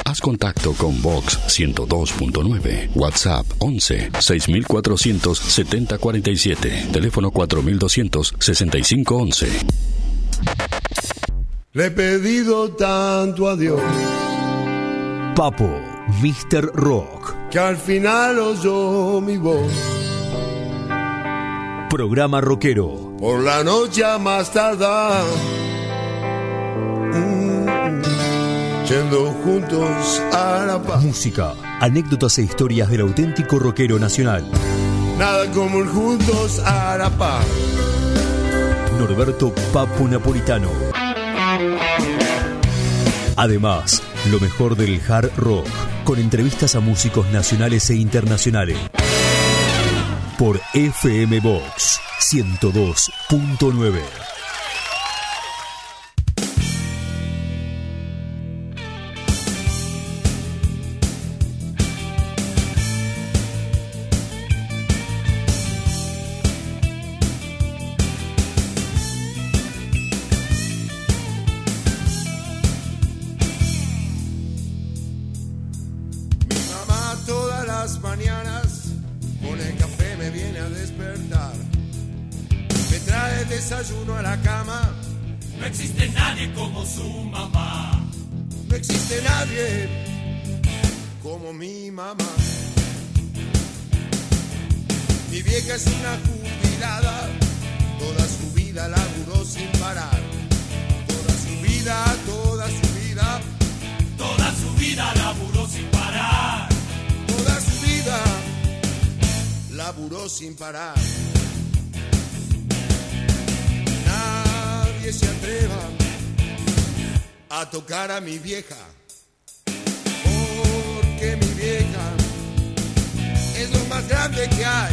Haz contacto con Vox 102.9. WhatsApp 11 6400 7047. Teléfono 4200 6511. Le he pedido tanto a Dios, Papo, Mr. Rock, que al final oyó mi voz. Programa rockero. Por la noche a más tardar, yendo juntos a la paz. Música, anécdotas e historias del auténtico rockero nacional. Nada como el juntos a la paz. Norberto Papo Napolitano. Además, lo mejor del hard rock, con entrevistas a músicos nacionales e internacionales. Por FM Vox 102.9. Desayuno a la cama. No existe nadie como su mamá. No existe nadie como mi mamá. Mi vieja es una jubilada, toda su vida laburó sin parar. Toda su vida, toda su vida, toda su vida laburó sin parar. Toda su vida laburó sin parar. Nadie se atreva a tocar a mi vieja, porque mi vieja es lo más grande que hay.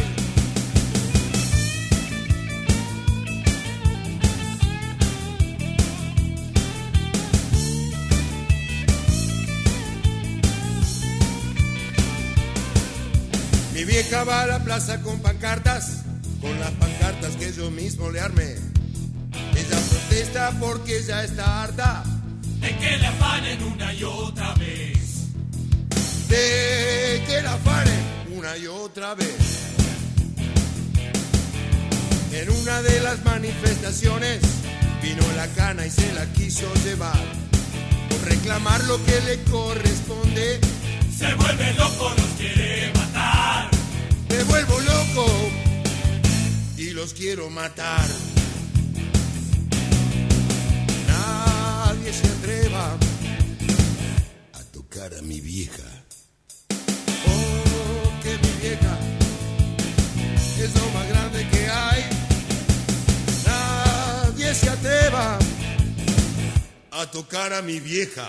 Mi vieja va a la plaza con pancartas, con las pancartas que yo mismo le armé. Ella protesta porque ya está harta de que le afanen una y otra vez. De que la afanen una y otra vez. En una de las manifestaciones vino la cana y se la quiso llevar. Por reclamar lo que le corresponde, se vuelve loco, los quiere matar. Me vuelvo loco y los quiero matar. Nadie se atreva a tocar a mi vieja, porque mi vieja es lo más grande que hay. Nadie se atreva a tocar a mi vieja,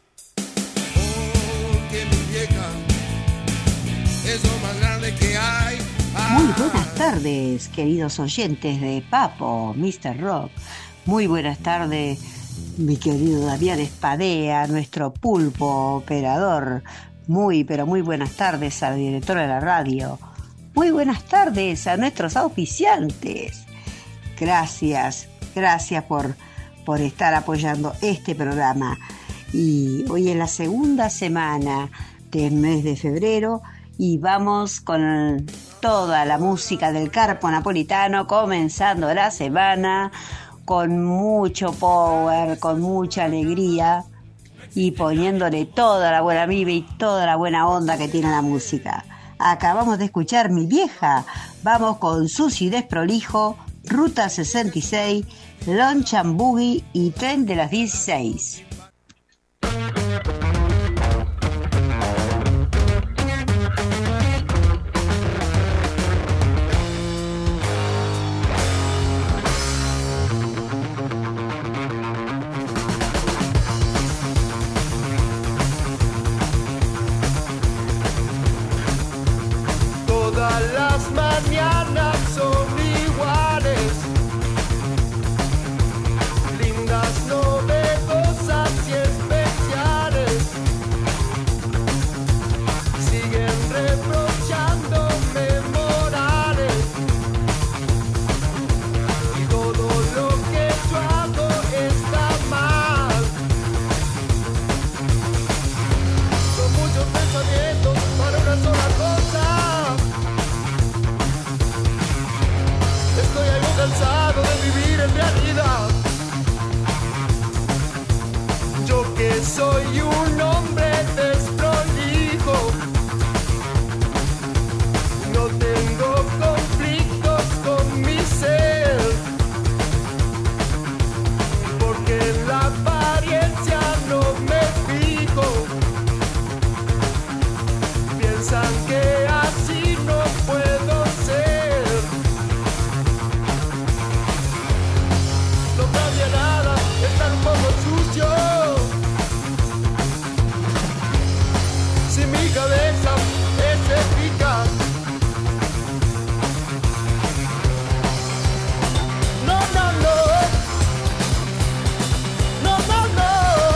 porque mi vieja es lo más grande que hay. Muy buenas tardes, queridos oyentes de Papo, Mr. Rock. Muy buenas tardes, mi querido Damián Espadea, nuestro pulpo operador. Pero muy buenas tardes al director de la radio. Muy buenas tardes a nuestros auspiciantes. Gracias por estar apoyando este programa. Y hoy es la segunda semana del mes de febrero y vamos con toda la música del Carpo Napolitano, comenzando la semana con mucho power, con mucha alegría y poniéndole toda la buena vibra y toda la buena onda que tiene la música. Acabamos de escuchar Mi Vieja, vamos con Susi Desprolijo, Ruta 66, Lunch and Boogie y Tren de las 16. Mañanas son iguales, lindas, novedosas y especiales. Yo que soy un hombre desprolijo, no tengo conflictos con mi ser, porque en la apariencia no me fijo. Piensan que así no puedo ser. No cambia nada, estar un poco sucio. Si mi cabeza es eficaz. No, no, no. No, no, no.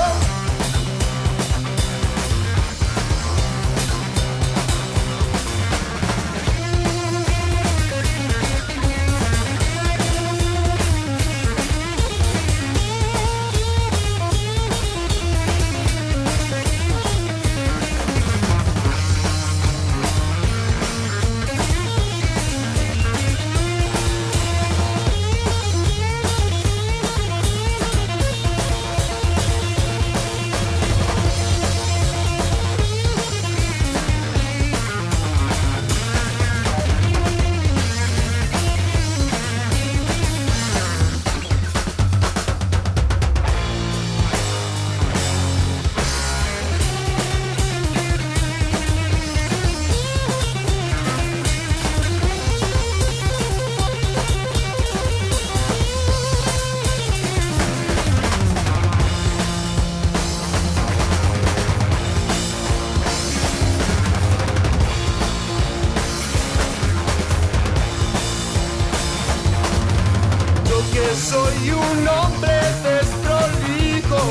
Soy un hombre desprolijo,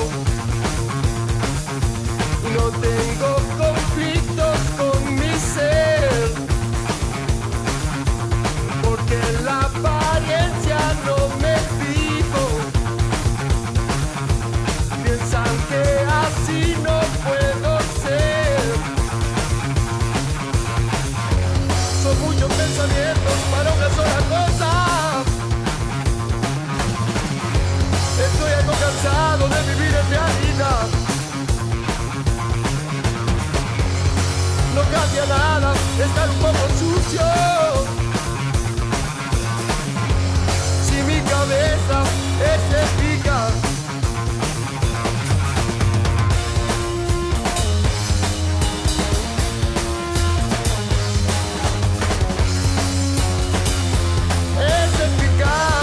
no tengo conflictos con mi ser, porque en la apariencia no me fijo. Piensan que así no puedo ser. Son muchos pensamientos para una sola cosa. Estoy algo cansado de vivir en realidad. No cambia nada, estar un poco sucio. Si mi cabeza es eficaz. Es eficaz.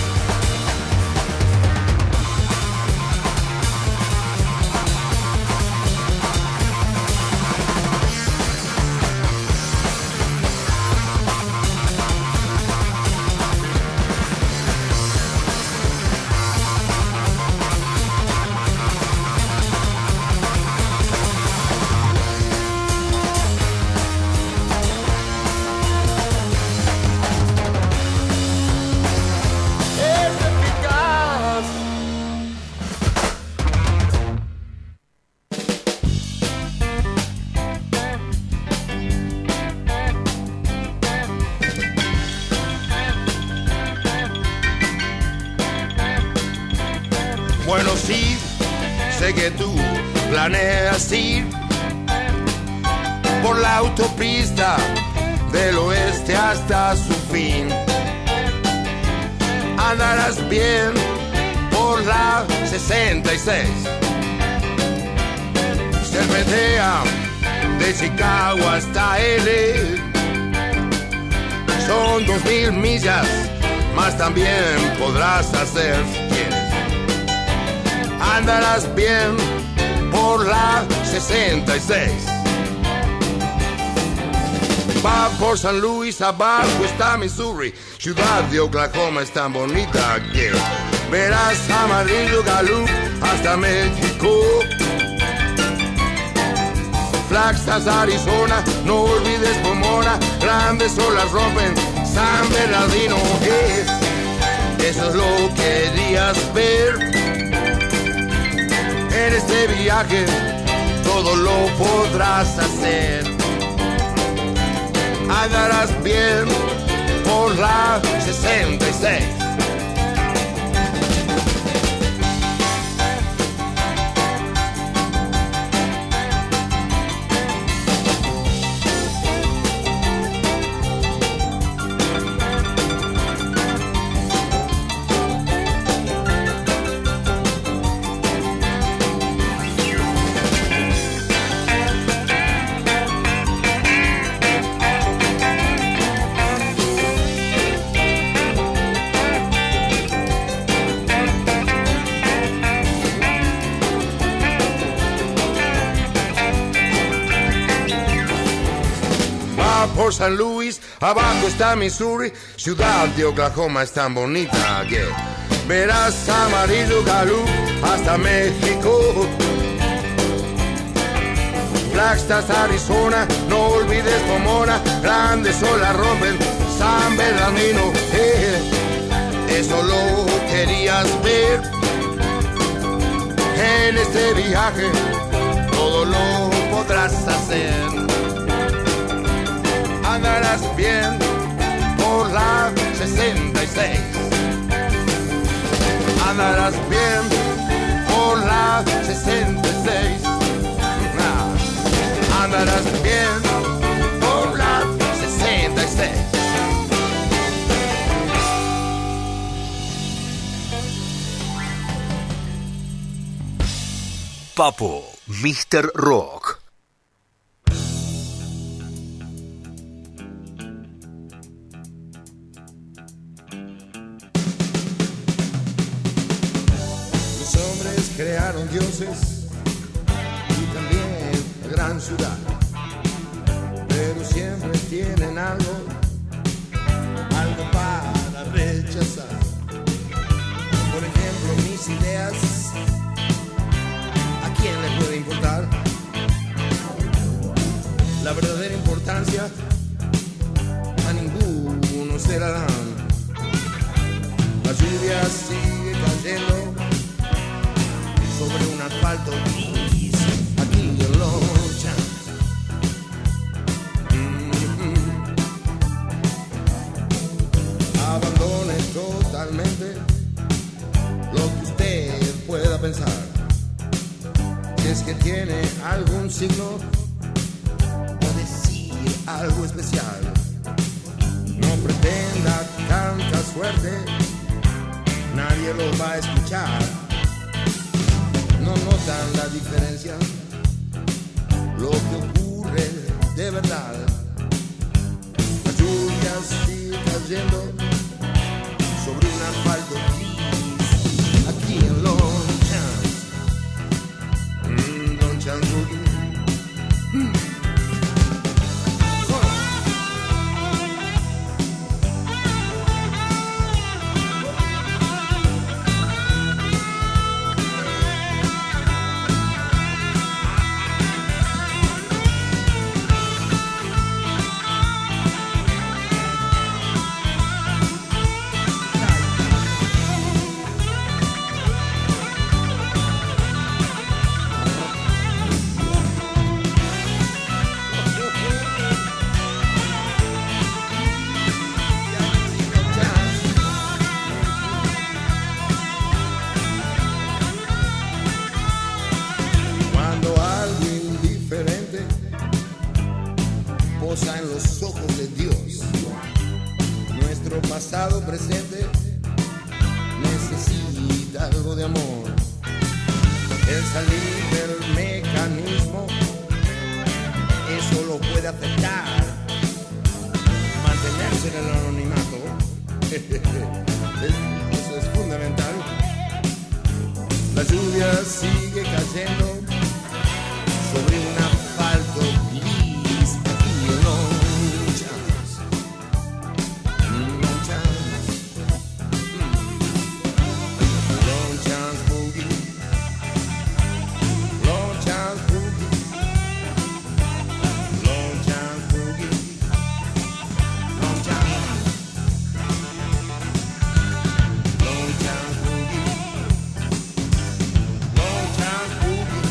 Bueno, sí, sé que tú planeas ir por la autopista del oeste hasta su fin. Andarás bien por la 66. Serpentea de Chicago hasta L. Son 2000 millas, más también podrás hacer si quieres. Andarás bien por la 66. Va por San Luis, abajo está Missouri. Ciudad de Oklahoma es tan bonita que verás Amarillo, Gallup hasta México. Flagstaff, Arizona, no olvides Pomona. Grandes olas rompen San Bernardino. Eso es lo que querías ver. En este viaje todo lo podrás hacer. Andarás bien por la 66. arriba por San Luis, abajo está Missouri, ciudad de Oklahoma es tan bonita que verás amarillo Gallup hasta México. Flagstaff, Arizona, no olvides Pomona, grandes olas rompen San Bernardino. Eso lo querías ver. En este viaje todo lo podrás hacer. Andarás bien por la 66. Andarás bien por la 66. Andarás bien por la 66. Papo, Mr. Rock. Los hombres crearon dioses y también la gran ciudad, pero siempre tienen algo para rechazar. Por ejemplo, mis ideas, ¿a quién le puede importar? La verdadera importancia a ninguno se la dan. La lluvia sigue cayendo sobre un asfalto gris aquí en Loncha. Abandone totalmente lo que usted pueda pensar. Si es que tiene algún signo o decir algo especial, no pretenda tanta suerte, nadie lo va a escuchar. No notan la diferencia, lo que ocurre de verdad. La lluvia sigue cayendo sobre un asfalto gris aquí en Lonchans. Lonchans Boogie. En los ojos de Dios, nuestro pasado presente necesita algo de amor. El salir del mecanismo, eso lo puede afectar. Mantenerse en el anonimato, eso es fundamental. La lluvia sigue cayendo sobre un asfalto gris aquí en Lonchans. Lonchans Boogie. Lonchans Boogie. Lonchans Boogie. Lonchans. Lonchans Boogie. Lonchans Boogie.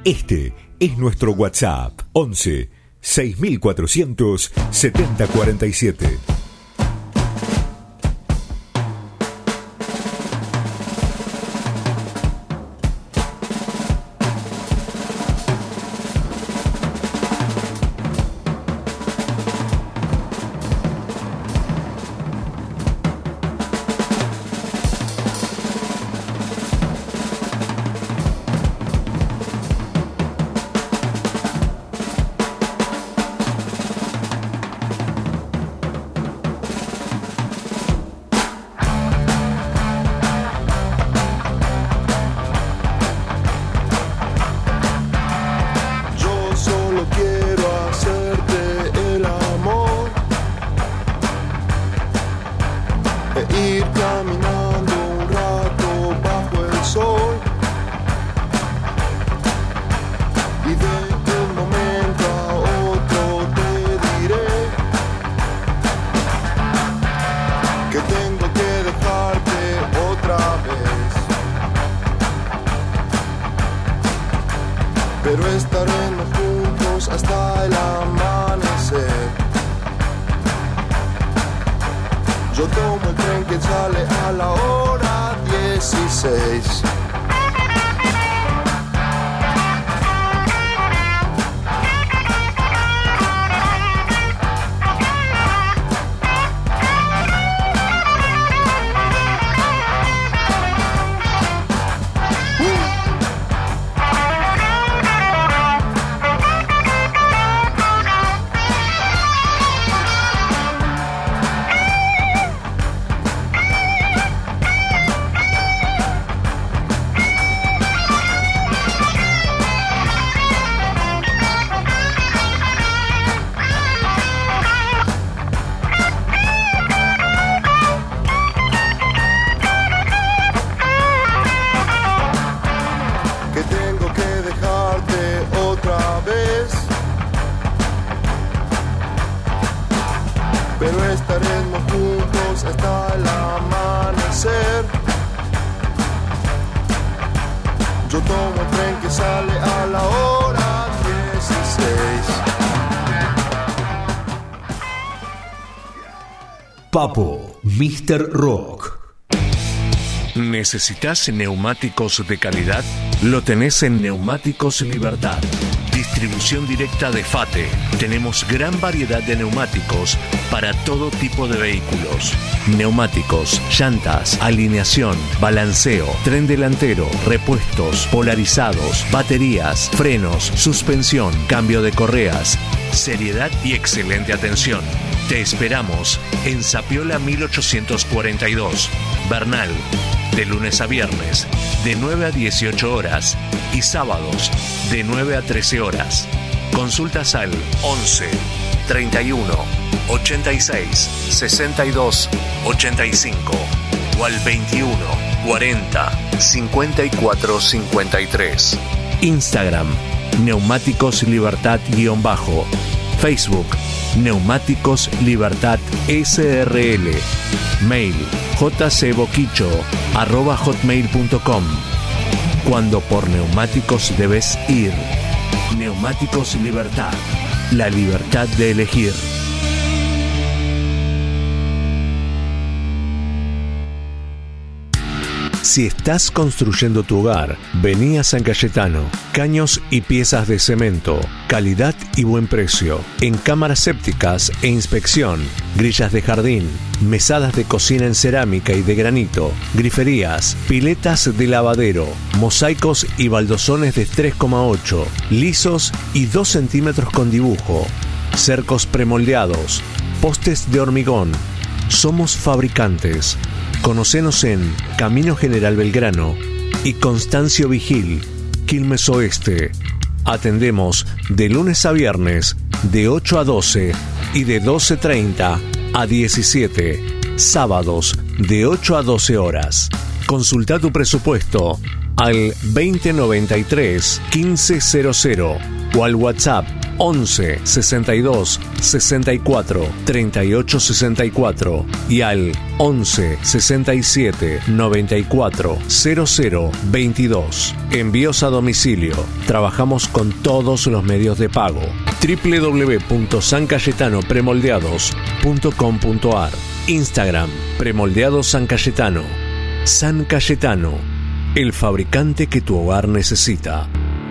Este es nuestro WhatsApp 11 6400 7047. Papo, Mr. Rock. ¿Necesitas neumáticos de calidad? Lo tenés en Neumáticos Libertad. Distribución directa de FATE. Tenemos gran variedad de neumáticos para todo tipo de vehículos. Neumáticos, llantas, alineación, balanceo, tren delantero, repuestos, polarizados, baterías, frenos, suspensión, cambio de correas. Seriedad y excelente atención. Te esperamos en Zapiola 1842, Bernal, de lunes a viernes, de 9 a 18 horas y sábados, de 9 a 13 horas. Consultas al 11 31 86 62 85 o al 21 40 54 53. Instagram, Neumáticos Libertad _ Facebook, Neumáticos Libertad SRL. Mail, jcboquicho@hotmail.com. Cuando por neumáticos debes ir. Neumáticos Libertad. La libertad de elegir. Si estás construyendo tu hogar, vení a San Cayetano. Caños y piezas de cemento, calidad y buen precio. En cámaras sépticas e inspección, grillas de jardín, mesadas de cocina en cerámica y de granito, griferías, piletas de lavadero, mosaicos y baldosones de 3,8, lisos y 2 centímetros con dibujo, cercos premoldeados, postes de hormigón. Somos fabricantes. Conocenos en Camino General Belgrano y Constancio Vigil, Quilmes Oeste. Atendemos de lunes a viernes de 8 a 12 y de 12:30 a 17. Sábados de 8 a 12 horas. Consulta tu presupuesto al 2093 1500 o al WhatsApp 11 62 64 38 64 y al 11 67 94 00 22. Envíos a domicilio. Trabajamos con todos los medios de pago. www.sancayetanopremoldeados.com.ar. Instagram Premoldeados San Cayetano. San Cayetano, el fabricante que tu hogar necesita.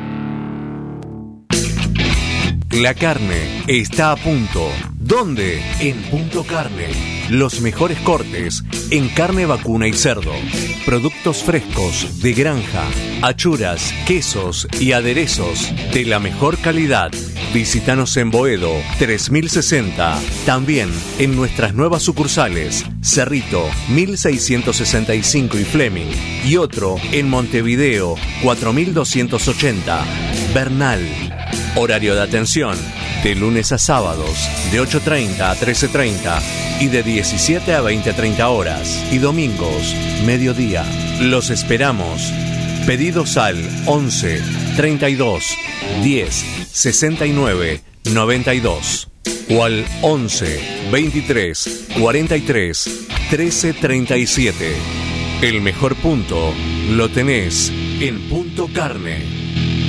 La carne está a punto. ¿Dónde? En Punto Carne. Los mejores cortes en carne vacuna y cerdo. Productos frescos de granja, achuras, quesos y aderezos de la mejor calidad. Visítanos en Boedo 3060. También en nuestras nuevas sucursales Cerrito 1665 y Fleming. Y otro en Montevideo 4280. Bernal. Horario de atención de lunes a sábados de 8:30 a 13:30 y de 17 a 20:30 horas. Y domingos, mediodía. Los esperamos. Pedidos al 11 32 10 69 92 o al 11 23 43 13 37. El mejor punto lo tenés en Punto Carne.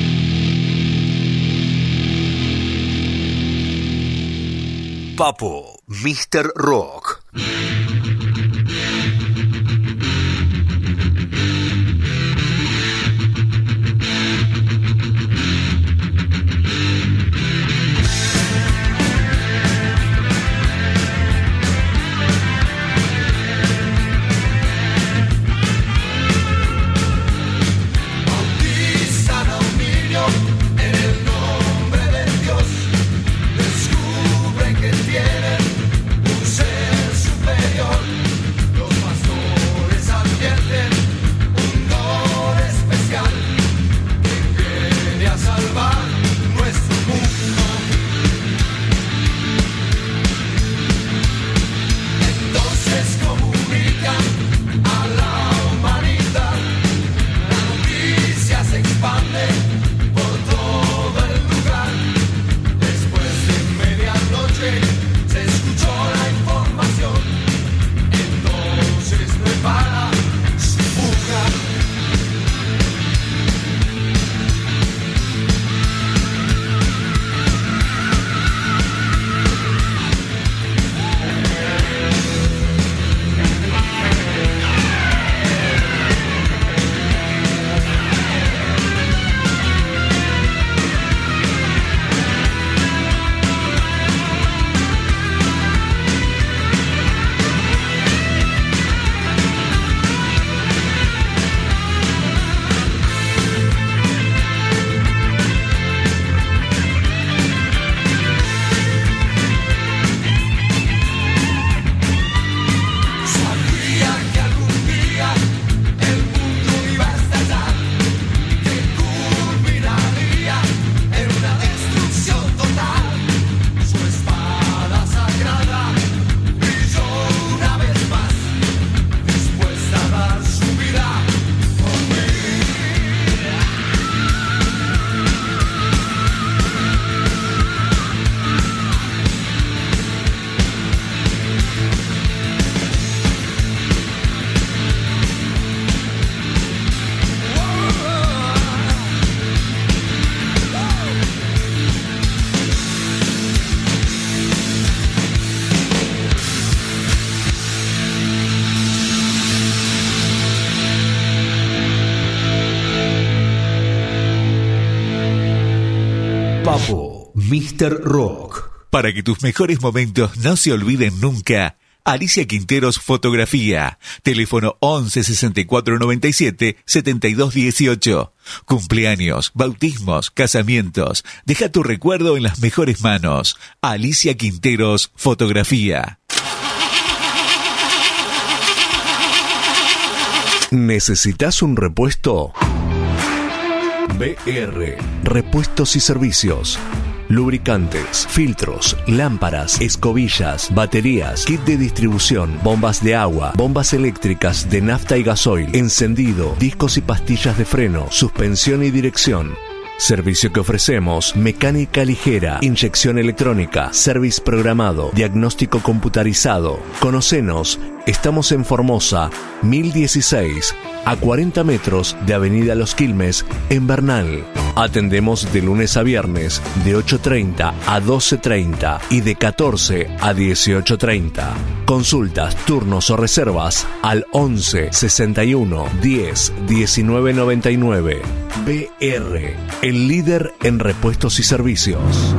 Papo, Mr. Rock. Papo, Mr. Rock. Para que tus mejores momentos no se olviden nunca, Alicia Quinteros Fotografía. Teléfono 11 64 97 72 18. Cumpleaños, bautismos, casamientos. Deja tu recuerdo en las mejores manos. Alicia Quinteros Fotografía. ¿Necesitas un repuesto? BR, repuestos y servicios. Lubricantes, filtros, lámparas, escobillas, baterías, kit de distribución, bombas de agua, bombas eléctricas de nafta y gasoil, encendido, discos y pastillas de freno, suspensión y dirección. Servicio que ofrecemos: mecánica ligera, inyección electrónica, service programado, diagnóstico computarizado. Conocenos, estamos en Formosa, 1016, a 40 metros de Avenida Los Quilmes, en Bernal. Atendemos de lunes a viernes, de 8:30 a 12:30 y de 14 a 18:30. Consultas, turnos o reservas al 11 61 10 19 99. BR, el líder en repuestos y servicios.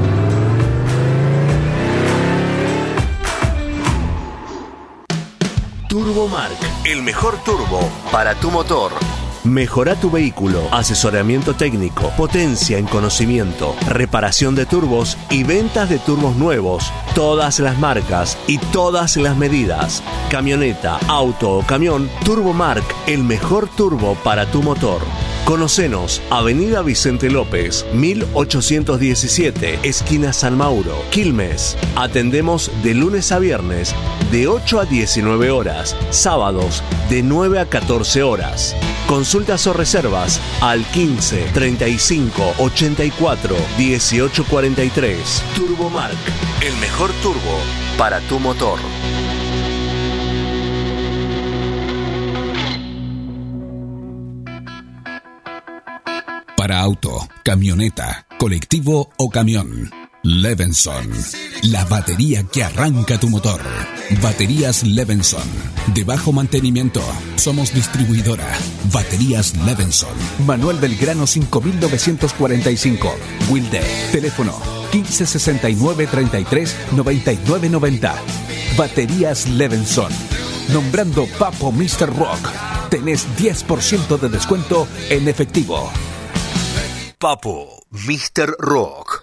Turbomark, el mejor turbo para tu motor. Mejora tu vehículo, asesoramiento técnico, potencia en conocimiento, reparación de turbos y ventas de turbos nuevos, todas las marcas y todas las medidas. Camioneta, auto o camión, Turbomark, el mejor turbo para tu motor. Conocenos, Avenida Vicente López, 1817, esquina San Mauro, Quilmes. Atendemos de lunes a viernes, de 8 a 19 horas, sábados, de 9 a 14 horas. Consultas o reservas al 15 35 84 18 43. Turbomark, el mejor turbo para tu motor. Para auto, camioneta, colectivo o camión, Levenson, la batería que arranca tu motor. Baterías Levenson, de bajo mantenimiento. Somos distribuidora. Baterías Levenson. Manuel Belgrano 5945, Wilde. Teléfono 1569 33 99 90. Baterías Levenson. Nombrando Papo Mr. Rock, tenés 10% de descuento en efectivo. Papo Mr. Rock.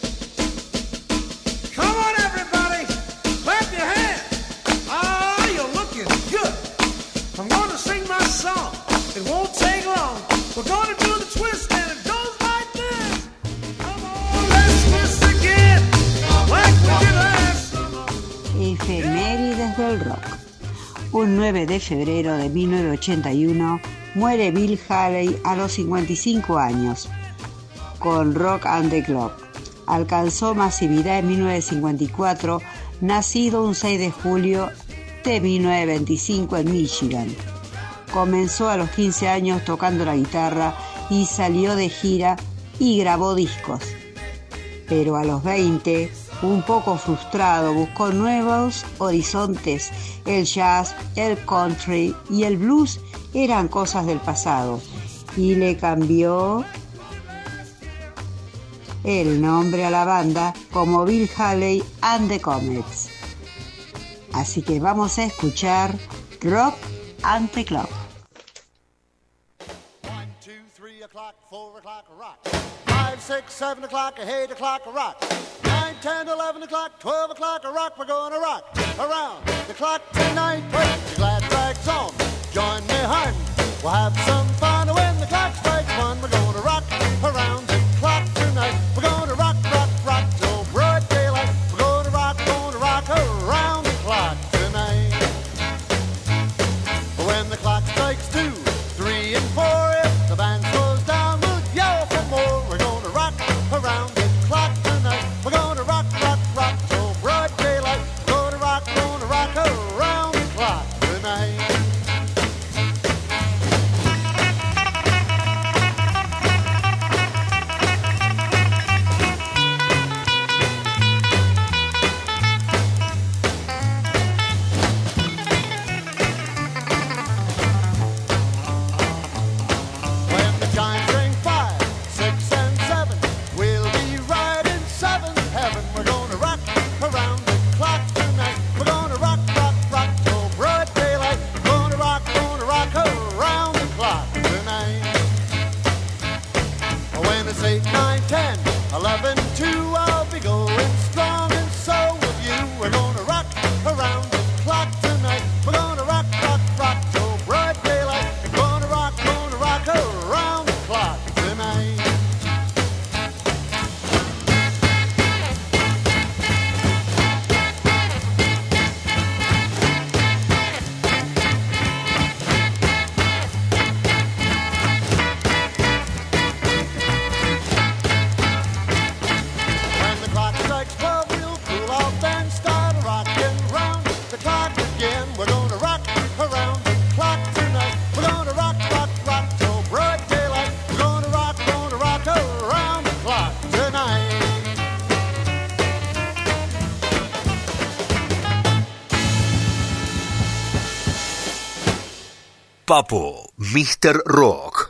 Efemérides del rock. Un 9 de febrero de 1981 muere Bill Haley a los 55 años con Rock and the Clock. Alcanzó masividad en 1954, nacido un 6 de julio de 1925 en Michigan. Comenzó a los 15 años tocando la guitarra y salió de gira y grabó discos. Pero a los 20, un poco frustrado, buscó nuevos horizontes. El jazz, el country y el blues eran cosas del pasado y le cambió el nombre a la banda como Bill Haley and the Comets. Así que vamos a escuchar Rock and the Clock. 1, 2, 3 o'clock, 4 o'clock, rock. 5, 6, 7 o'clock, 8 o'clock, rock. 9, 10, 11 o'clock, 12 o'clock, rock. We're gonna rock around the clock tonight. Put your glad rags on, join me, hun. We'll have some fun when the clock strikes 1. We're gonna rock around the clock tonight. We're gonna rock, rock, rock till broad daylight. We're gonna rock around the clock tonight. When the clock strikes 2, 3, and 4, if the band slows down, we'll yell for more. We're gonna rock around the clock tonight. We're gonna rock, rock, rock till broad daylight. We're gonna rock around the clock tonight. Papo, Mr. Rock.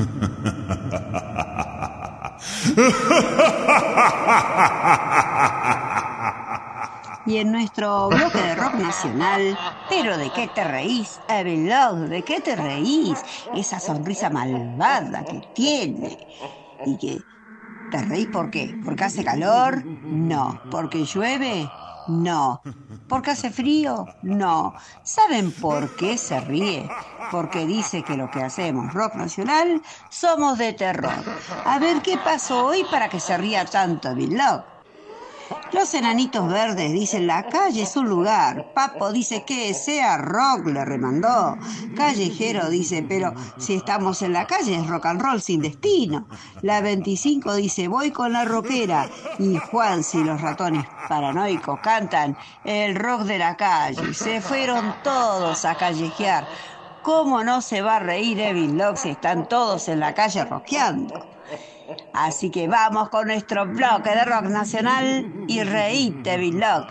Y en nuestro bloque de rock nacional, ¿pero de qué te reís, Evil Love? ¿De qué te reís? Esa sonrisa malvada que tiene. ¿Y que te reís por qué? ¿Porque hace calor? No. ¿Porque llueve? No. ¿Porque hace frío? No. ¿Saben por qué se ríe? Porque dice que lo que hacemos rock nacional somos de terror. A ver qué pasó hoy para que se ría tanto Evil Love. Los enanitos verdes dicen la calle es un lugar. Papo dice que sea rock, le remandó. Callejero dice, pero si estamos en la calle es rock and roll sin destino. La 25 dice, voy con la rockera. Y Juan, si los ratones paranoicos cantan el rock de la calle. Se fueron todos a callejear. ¿Cómo no se va a reír Evil Love si están todos en la calle rockeando? Así que vamos con nuestro bloque de rock nacional y reíte, Evil Love.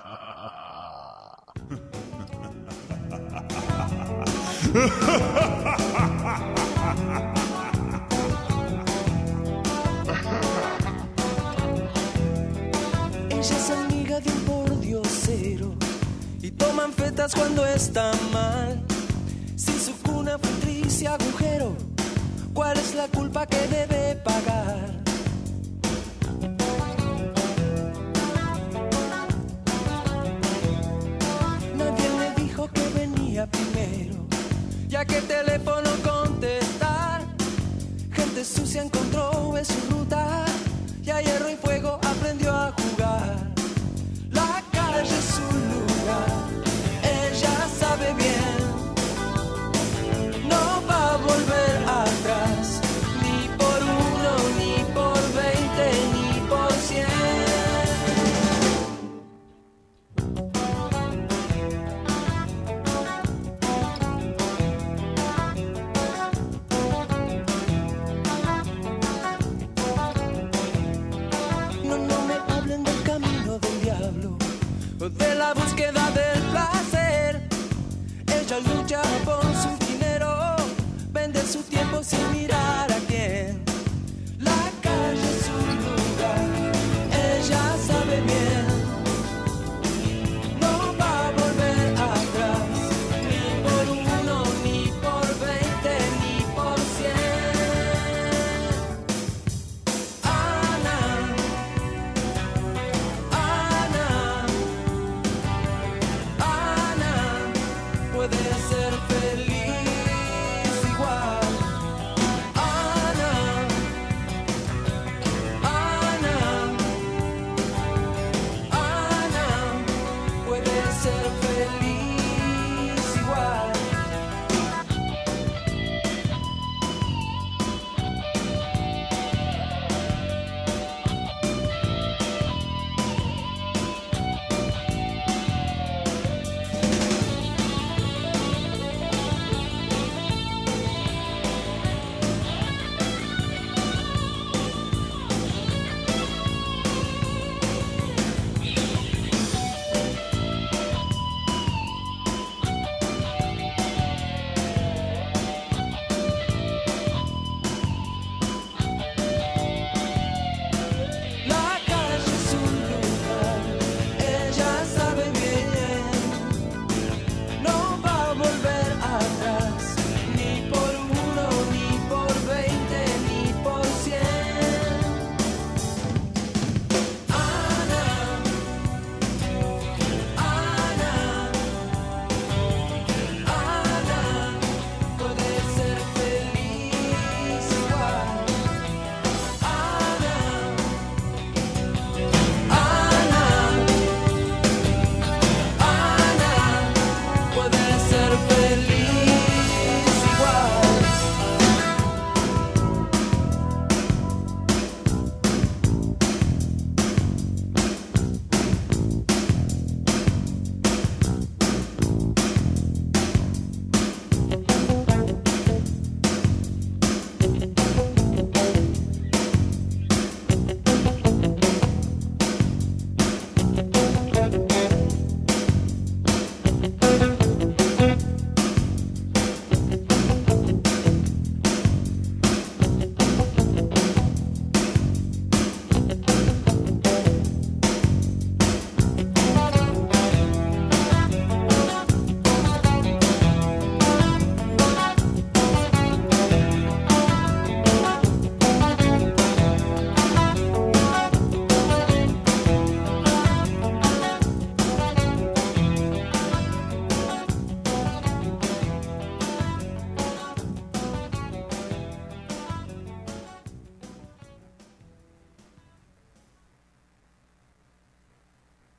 Ella es amiga de un pordiosero y toman fetas cuando está mal. Si su cuna fue triste agujero, ¿cuál es la culpa que debe pagar? Nadie le dijo que venía primero, ya que teléfono contestar. Gente sucia encontró en su ruta y a hierro y fuego aprendió a jugar. La calle es su lugar, ella sabe bien. No va a volver atrás, ni por 1, ni por 20, ni por 100.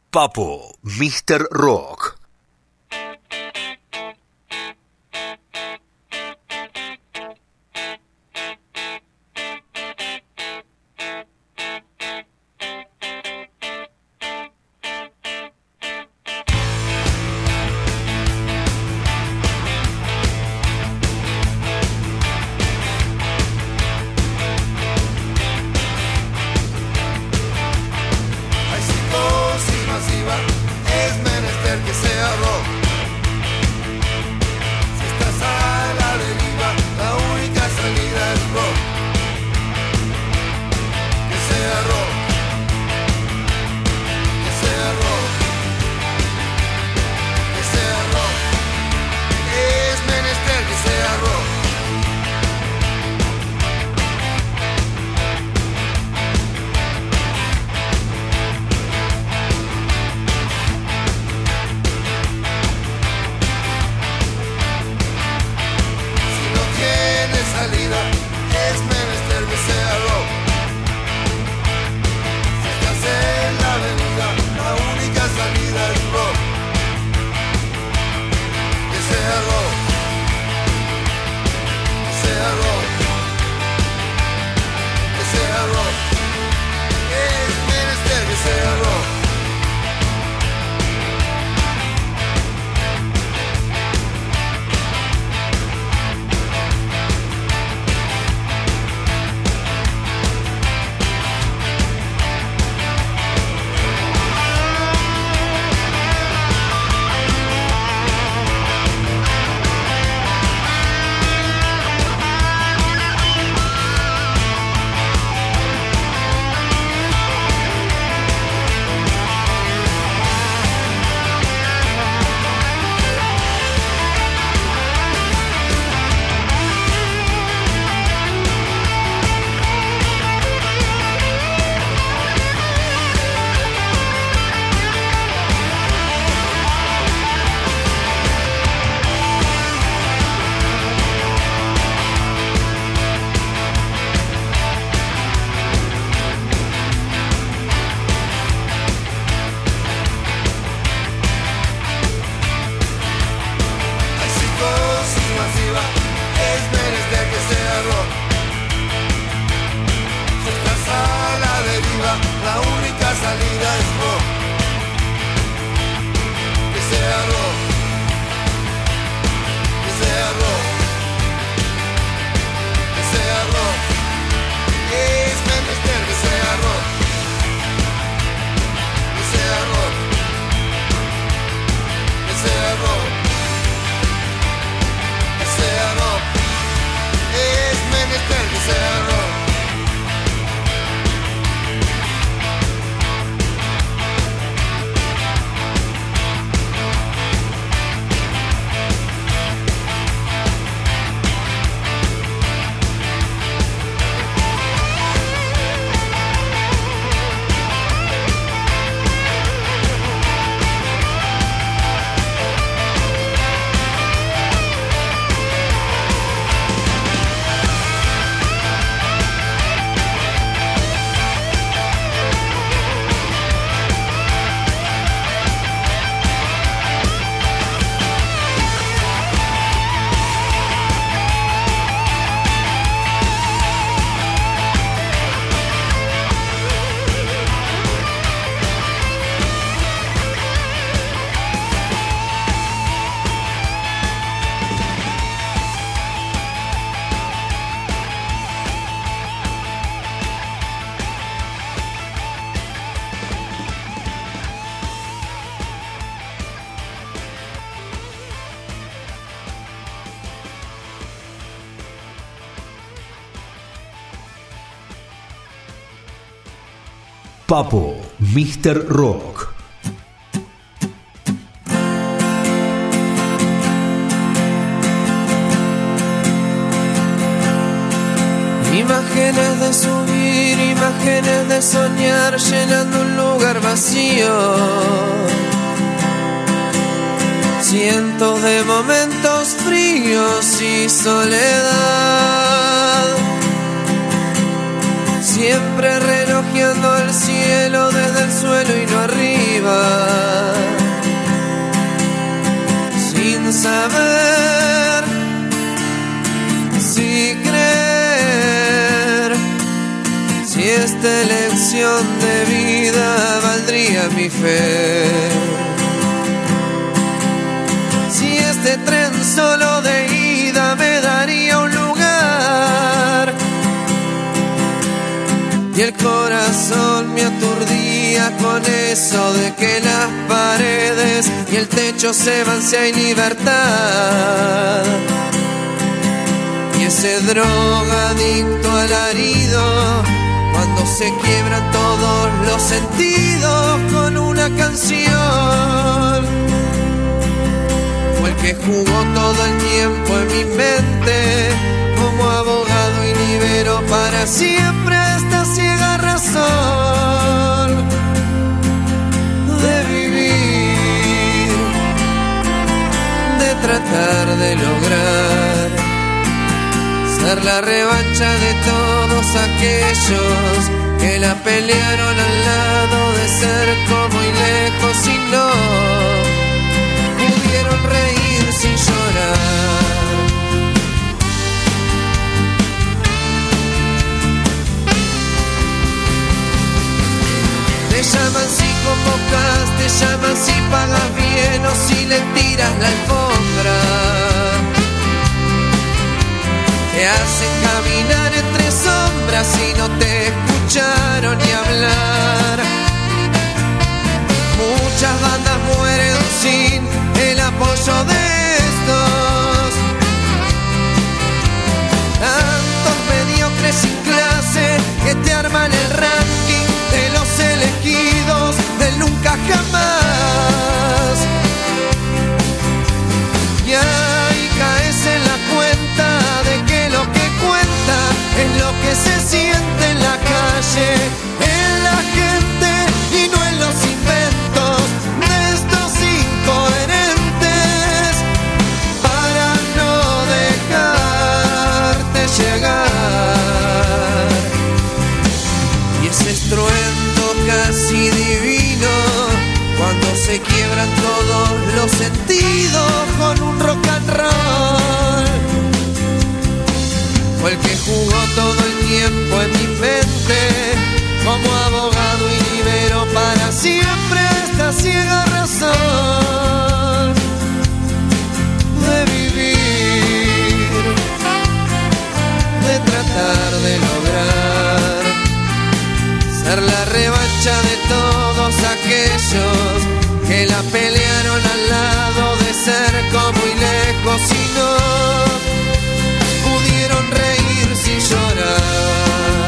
Papo, Mr. Rock. Papo, Mr. Rock. Imágenes de subir, imágenes de soñar, llenando un lugar vacío. Cientos de momentos fríos y soledad. Siempre relojeando el cielo desde el suelo y no arriba. va, sin saber si creer, si esta elección de vida valdría mi fe, si este tren solo de ida me daría un lugar, y el corazón me aturdía con eso de que las paredes y el techo se van si hay libertad. Y ese drogadicto alarido, cuando se quiebran todos los sentidos con una canción, fue el que jugó todo el tiempo en mi mente como abogado y libero para siempre esta ciega razón de vivir, de tratar de lograr ser la revancha de todos aquellos que la pelearon al lado de cerca muy lejos y no pudieron reír sin llorar. Te llaman si convocas, te llaman si pagas bien o si le tiras la alfombra. Te hacen caminar entre sombras y no te escucharon ni hablar. Muchas bandas mueren sin el apoyo de estos. Tantos mediocres sin clase que te arman el ranking de los elegidos del nunca jamás. Y ahí caes en la cuenta de que lo que cuenta es lo que se siente en la calle, en la gente y no en los inventos de estos incoherentes para no dejarte llegar. Y ese estruendo casi divino cuando se quiebran todos los sentidos con un rock and roll, fue el que jugó todo el tiempo en mi mente como abogado y libero para siempre esta ciega razón de vivir, de tratar de lograr ser la revancha de todos aquellos que la pelearon al lado de cerca muy lejos y no pudieron reír sin llorar.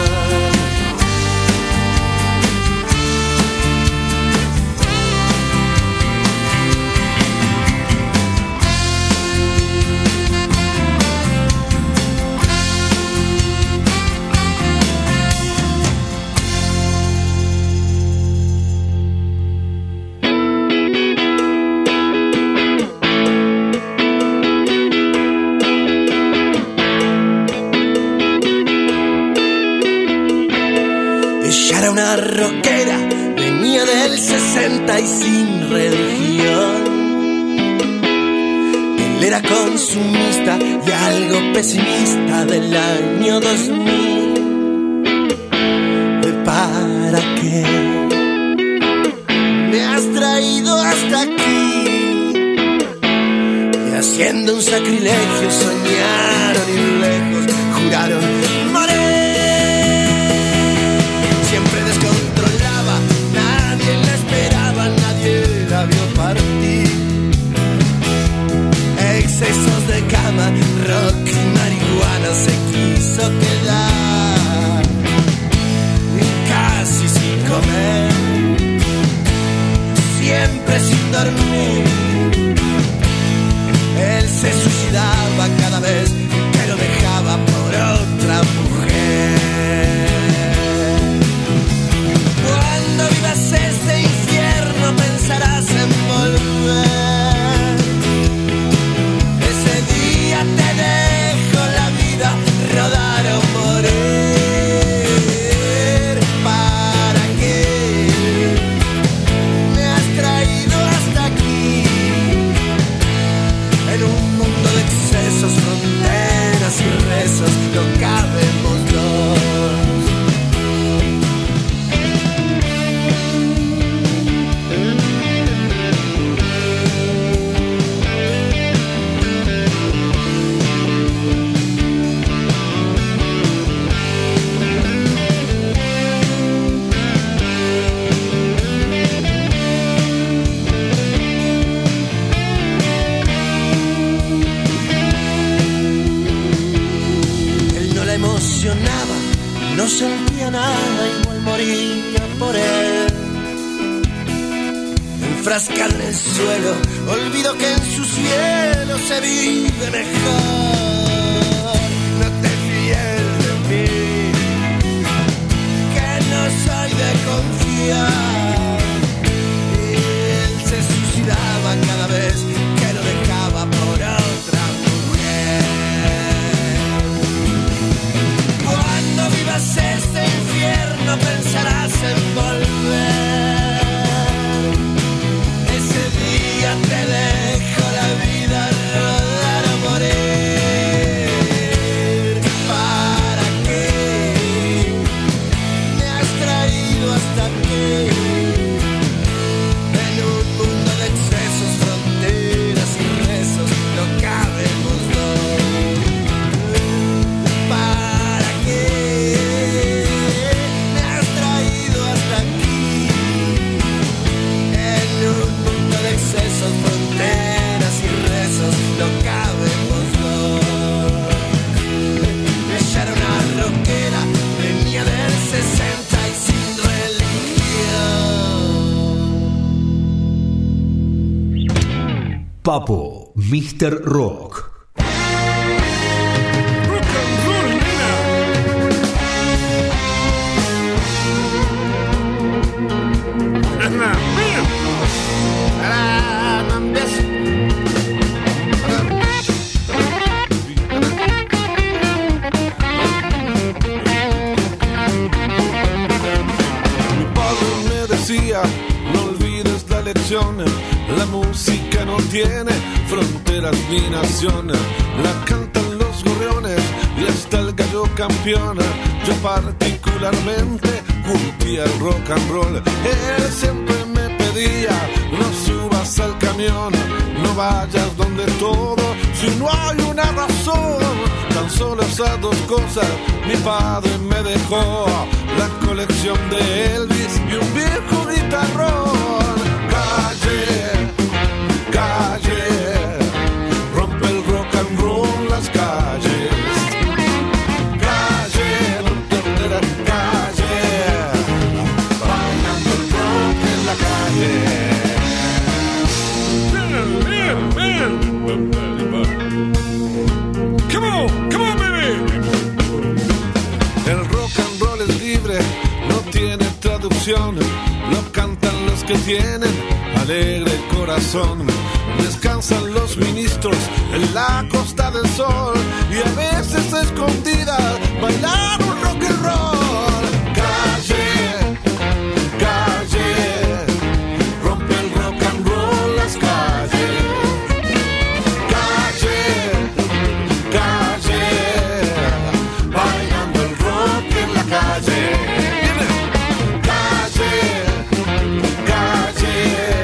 Una rockera, venía del 60 y sin religión. Él era consumista y algo pesimista del año 2000. ¿Para qué me has traído hasta aquí? Y haciendo un sacrilegio soñaron y lejos juraron morir. Siempre descontrolaba, nadie la esperaba, nadie la vio partir. Excesos de cama, rock y marihuana se quiso quedar. Casi sin comer, siempre sin dormir. Él se suicidaba cada vez que lo dejaba por otra mujer. Cuando vivas este infierno pensarás en volver. Ese día te dejo la vida rodar o morir. funcionaba, no sentía nada, igual moría por él. Enfrascado en el suelo, olvido que en su cielo se vive mejor. No te fíes de mí, que no soy de confiar. Él se suicidaba cada vez que lo dejaba por otra mujer. Cuando vivas este infierno pensarás en volver. Ese día te dejo la vida rodar o morir. ¿Para qué me has traído hasta aquí? En un mundo de excesos, fronteras y rezos, no cabemos dos. ¿Para qué me has traído hasta aquí? En un mundo de excesos, fronteras y rezos, no cabemos dos. Ella era una rockera, venía del 60 y sin religión. Papo, Mr. Rock. Mi padre me decía, no olvides la lección, la música no tiene fronteras ni naciones, la cantan los gorriones y hasta el gallo campeón. Yo particularmente curtía el rock and roll, él siempre me pedía, no subas al camión, no vayas donde todo, si no hay una razón. Tan solo esas dos cosas mi padre me dejó, la colección de Elvis y un viejo guitarrón. Calle, calle, rompe el rock and roll las calles. Calle, calle, bailando el rock en la calle. Come on, baby. El rock and roll es libre, no tiene traducción, lo cantan los que tienen alegre corazón. Descansan los ministros en la Costa del Sol y a veces a escondidas bailar un rock and roll. Calle, calle, rompe el rock and roll las calles. Calle, calle, bailando el rock en la calle. Calle, calle,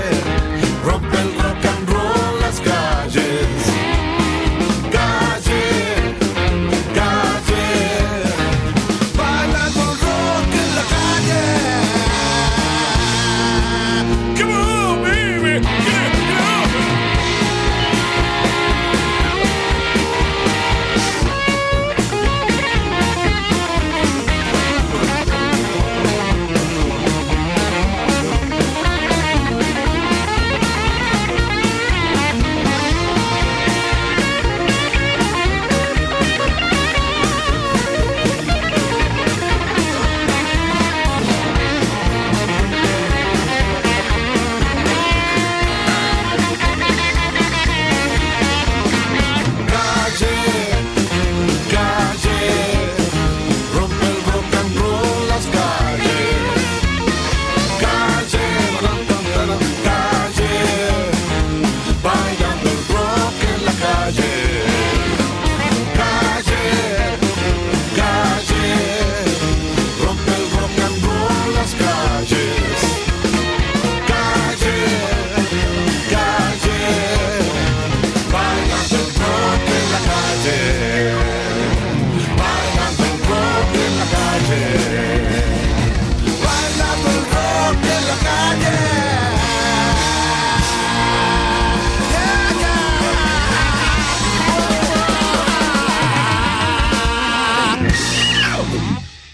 rompe el rock and roll las calles. Calle,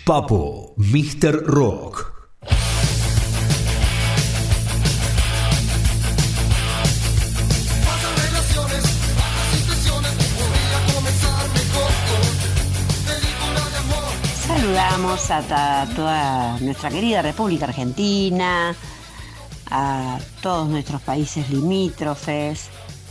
Papo, Mr. Rock. Saludamos a toda nuestra querida República Argentina, a todos nuestros países limítrofes,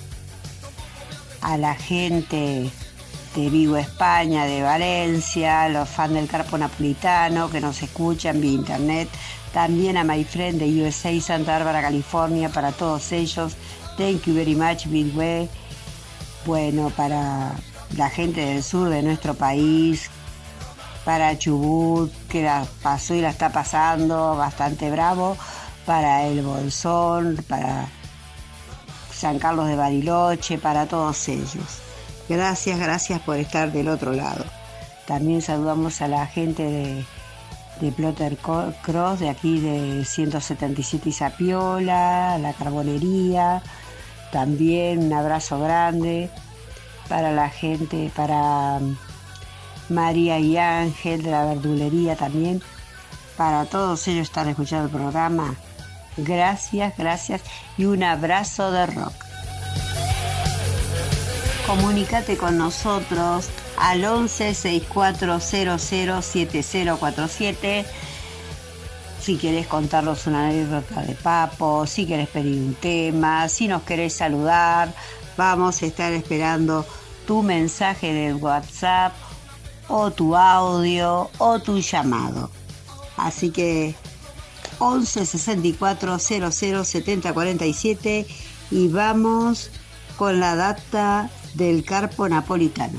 a la gente de Vigo, España, de Valencia, los fans del Carpo Napolitano que nos escuchan vía internet, también a my friend de USA, Santa Bárbara, California, para todos ellos, thank you very much, Midway. Bueno, para la gente del sur de nuestro país, para Chubut, que la pasó y la está pasando bastante bravo, para El Bolsón, para San Carlos de Bariloche, para todos ellos. Gracias por estar del otro lado. También saludamos a la gente de Plotter Cross, de aquí de 177 Izapiola, la Carbonería. También un abrazo grande para la gente, para María y Ángel de la verdulería también. Para todos ellos están escuchando el programa. Gracias y un abrazo de rock. Comunícate con nosotros al 11 6400 7047 si querés contarnos una anécdota de Papo, si querés pedir un tema, si nos querés saludar. Vamos a estar esperando tu mensaje de WhatsApp o tu audio o tu llamado. Así que 11 64 00 70 47 y vamos con la data del Carpo Napolitano.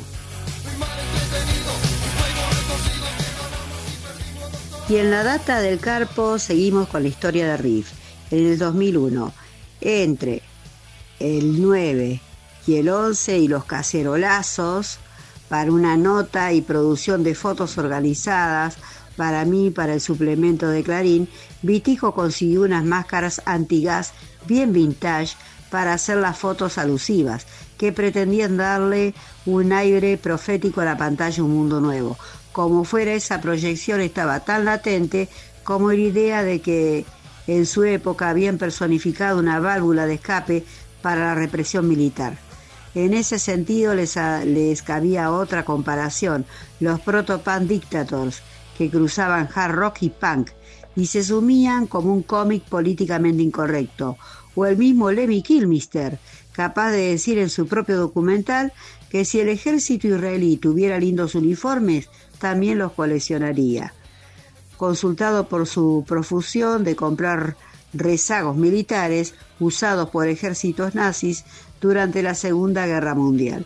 Y en la data del Carpo seguimos con la historia de Riff. En el 2001, entre el 9 y el 11 y los cacerolazos, para una nota y producción de fotos organizadas para mí, para el suplemento de Clarín, Vitico consiguió unas máscaras antigas bien vintage para hacer las fotos alusivas, que pretendían darle un aire profético a la pantalla, un mundo nuevo. Como fuera, esa proyección estaba tan latente como la idea de que en su época habían personificado una válvula de escape para la represión militar. En ese sentido les cabía otra comparación, los proto-punk dictators, que cruzaban hard rock y punk, y se sumían como un cómic políticamente incorrecto, o el mismo Lemmy Kilmister, capaz de decir en su propio documental que si el ejército israelí tuviera lindos uniformes, también los coleccionaría. Consultado por su profusión de comprar rezagos militares usados por ejércitos nazis durante la Segunda Guerra Mundial.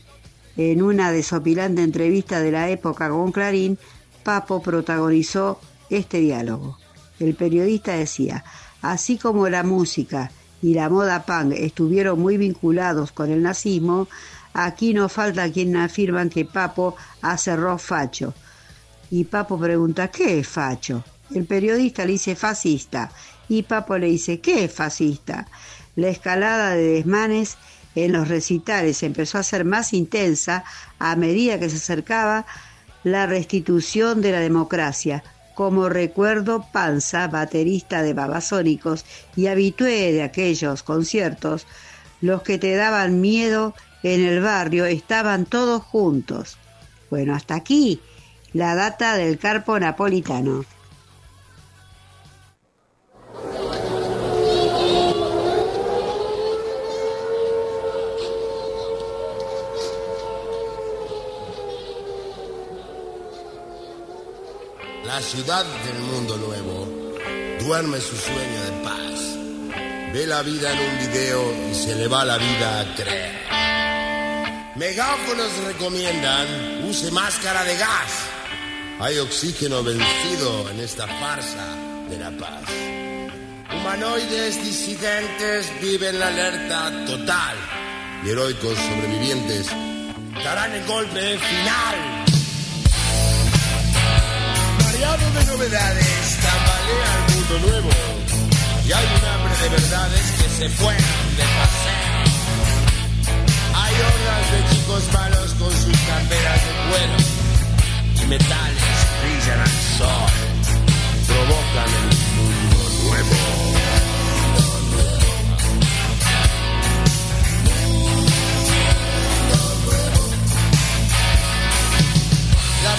En una desopilante entrevista de la época con Clarín, Papo protagonizó este diálogo. El periodista decía: así como la música y la moda punk estuvieron muy vinculados con el nazismo, aquí no falta quien afirman que Papo hace rock facho. Y Papo pregunta: ¿qué es facho? El periodista le dice: fascista. Y Papo le dice: ¿qué es fascista? La escalada de desmanes en los recitales empezó a ser más intensa a medida que se acercaba la restitución de la democracia. Como recuerdo, Panza, baterista de Babasónicos y habitué de aquellos conciertos, los que te daban miedo en el barrio estaban todos juntos. Bueno, hasta aquí la data del Carpo Napolitano. La ciudad del mundo nuevo duerme su sueño de paz. Ve la vida en un video y se le va la vida a creer. Megáfonos recomiendan: use máscara de gas. Hay oxígeno vencido en esta farsa de la paz. Humanoides disidentes viven la alerta total y heroicos sobrevivientes darán el golpe final. Variado de novedades, tambalea el mundo nuevo y hay un hambre de verdades que se fueron de paseo. Hay hordas de chicos malos con sus camperas de cuero y metales brillan al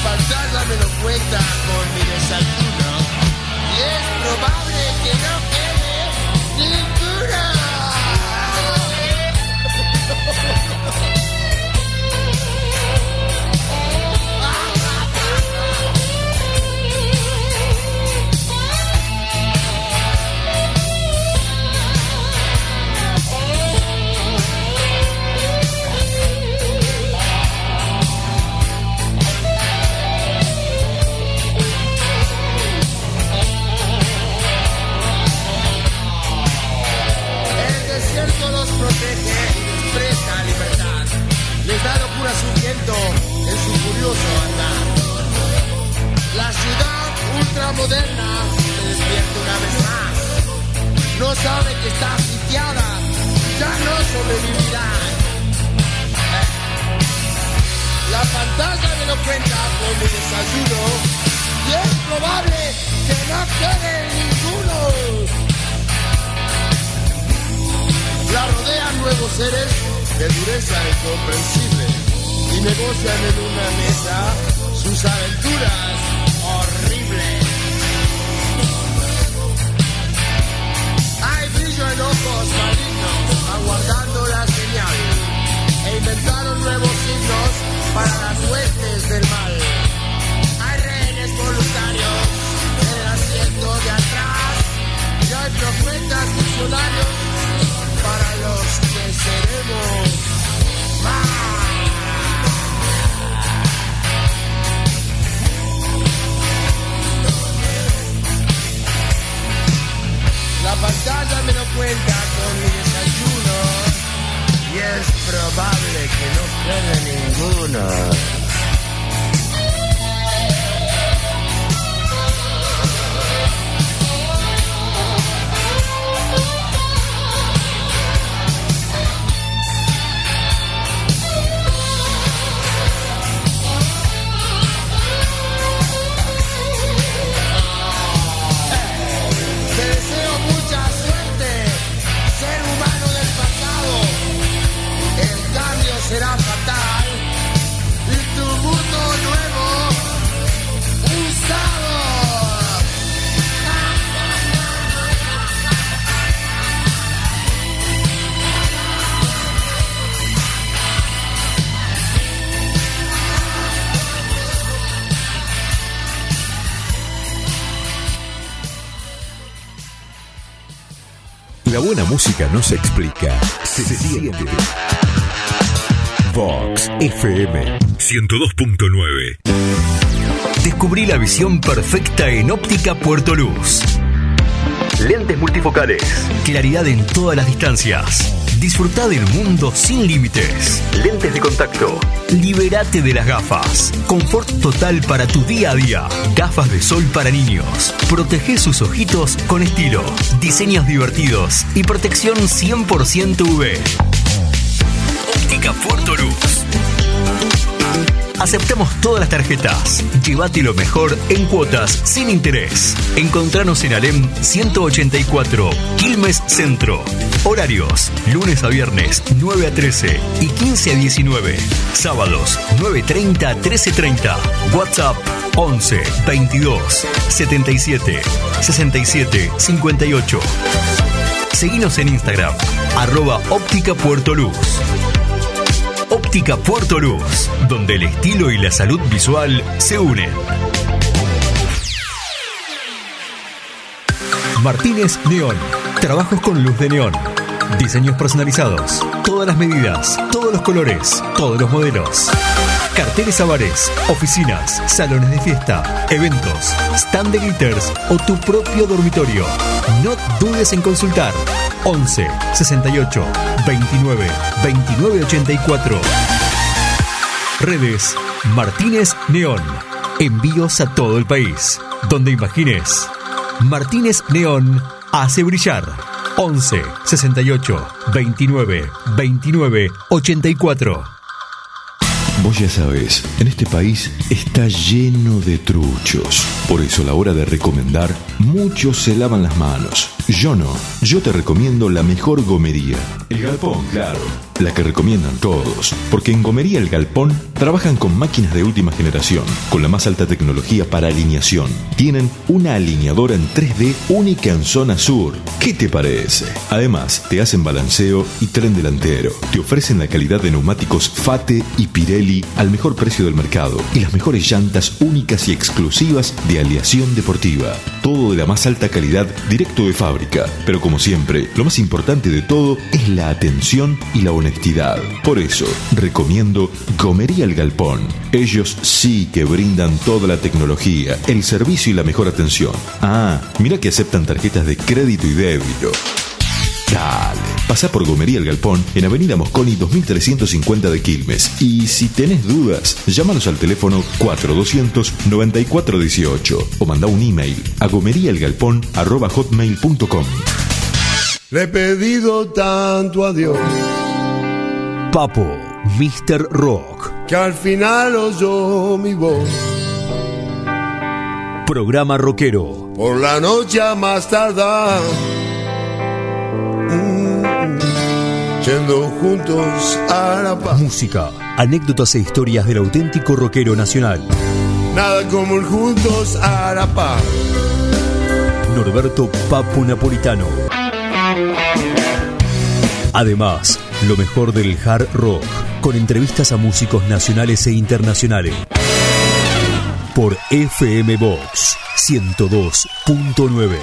pantalla me lo cuenta con mi desayuno y es probable que no quede ninguna. Protege y les presta libertad, les da locura su viento en su curioso andar. La ciudad ultramoderna se despierta una vez más, no sabe que está sitiada, ya no sobrevivirá. La pantalla me lo cuenta con mi desayuno y es probable que no quede ninguno. La rodean nuevos seres de dureza incomprensible y negocian en una mesa sus aventuras horribles. Hay brillo en ojos malignos aguardando la señal e inventaron nuevos signos para las huestes del mal. Hay rehenes voluntarios en el asiento de atrás y hay profetas visionarios para los que seremos más. La pantalla me lo cuenta con mi desayuno y es probable que no quede ninguno. Será fatal y tu mundo nuevo usado. La buena música no se explica, se siente. Vox FM 102.9. Descubrí la visión perfecta en Óptica Puerto Luz. Lentes multifocales, claridad en todas las distancias. Disfrutá del mundo sin límites. Lentes de contacto. Libérate de las gafas. Confort total para tu día a día. Gafas de sol para niños. Protege sus ojitos con estilo. Diseños divertidos y protección 100% UV. Óptica Puerto Luz. Aceptamos todas las tarjetas. Llévate lo mejor en cuotas sin interés. Encontranos en Alem 184, Quilmes Centro. Horarios: lunes a viernes 9 a 13 y 15 a 19. Sábados 9:30 a 13:30. WhatsApp 11 22 77 67 58. Seguinos en Instagram @Óptica Puerto Luz. Óptica Puerto Luz, donde el estilo y la salud visual se unen. Martínez Neón. Trabajos con luz de neón. Diseños personalizados. Todas las medidas, todos los colores, todos los modelos. Carteles a bares, oficinas, salones de fiesta, eventos, stand de glitters o tu propio dormitorio. No dudes en consultar. 11 68 29 29 84. Redes Martínez Neón. Envíos a todo el país. Donde imagines. Martínez Neón hace brillar. 11 68 29 29 84. Vos ya sabés, en este país está lleno de truchos. Por eso a la hora de recomendar, muchos se lavan las manos. Yo no. Yo te recomiendo la mejor gomería. El Galpón, claro. La que recomiendan todos. Porque en Gomería El Galpón trabajan con máquinas de última generación, con la más alta tecnología para alineación. Tienen una alineadora en 3D única en zona sur. ¿Qué te parece? Además, te hacen balanceo y tren delantero. Te ofrecen la calidad de neumáticos Fate y Pirelli al mejor precio del mercado y las mejores llantas únicas y exclusivas de aleación deportiva. Todo de la más alta calidad, directo de fábrica. Pero como siempre, lo más importante de todo es la atención y la honestidad. Por eso, recomiendo Gomería El Galpón. Ellos sí que brindan toda la tecnología, el servicio y la mejor atención. Ah, mira que aceptan tarjetas de crédito y débito. Dale, pasá por Gomería El Galpón en Avenida Mosconi 2350 de Quilmes. Y si tenés dudas, llámanos al teléfono 4200-9418 o mandá un email a gomeriaelgalpón@hotmail.com. Le he pedido tanto a Dios Papo, Mr. Rock, que al final oyó mi voz. Programa rockero. Por la noche a más tardar, yendo juntos a la paz. Música, anécdotas e historias del auténtico rockero nacional. Nada como el juntos a la paz. Norberto Papo Napolitano. Además, lo mejor del hard rock, con entrevistas a músicos nacionales e internacionales. Por FM Box 102.9.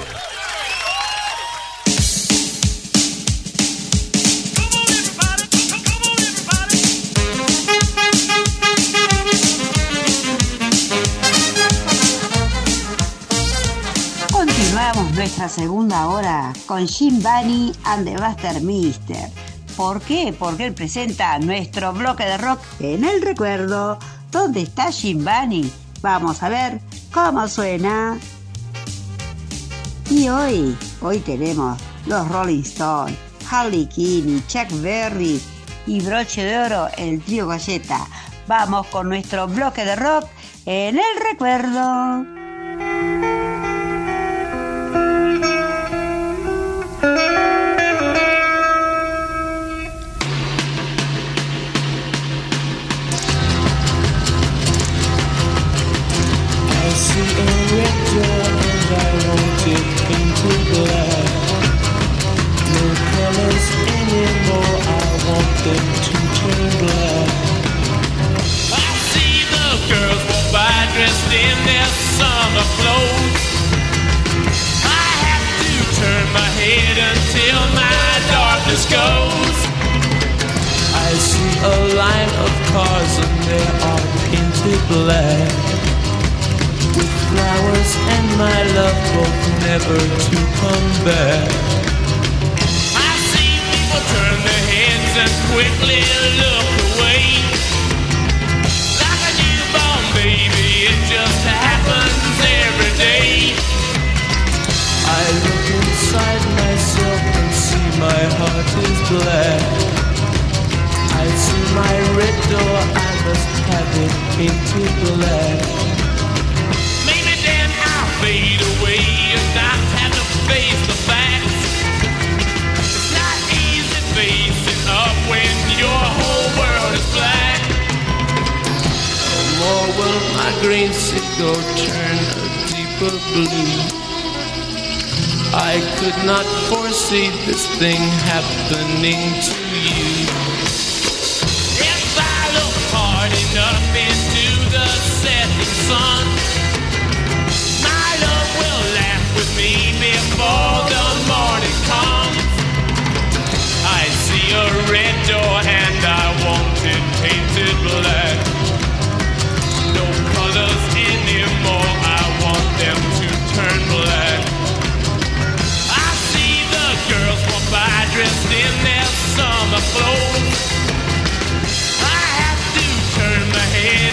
Continuamos nuestra segunda hora con Jim Bunny and the Buster Mister. ¿Por qué? Porque él presenta nuestro bloque de rock en el recuerdo. ¿Dónde está Jim Bunny? Vamos a ver cómo suena. Y hoy tenemos los Rolling Stones, Harley Quinn, Chuck Berry y broche de oro, el trío Galleta. Vamos con nuestro bloque de rock en el recuerdo. Dressed in their summer clothes, I have to turn my head until my darkness goes. I see a line of cars and they are painted black, with flowers and my love both never to come back. I see people turn their heads and quickly look away. Baby, it just happens every day. I look inside myself and see my heart is black. I see my red door, I must have it painted black. Maybe then I'll fade away and not have to face the facts. It's not easy facing up when your whole world is black. Or will my green cigar turn a deeper blue? I could not foresee this thing happening to you. If I look hard enough into the setting sun, my love will laugh with me before the morning comes. I see a red door and I want it painted black. No colors anymore, I want them to turn black. I see the girls walk by dressed in their summer clothes. I have to turn my head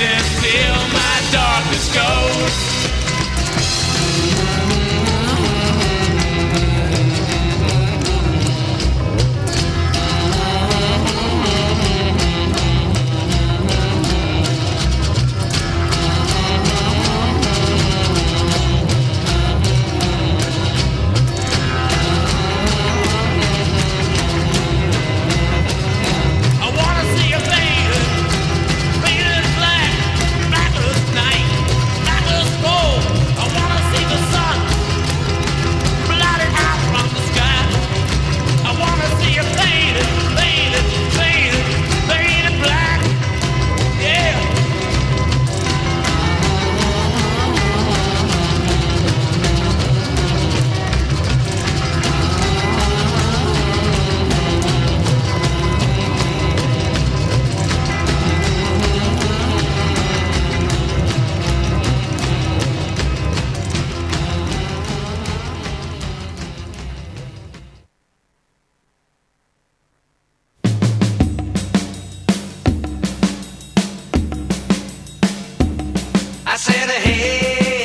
said, hey.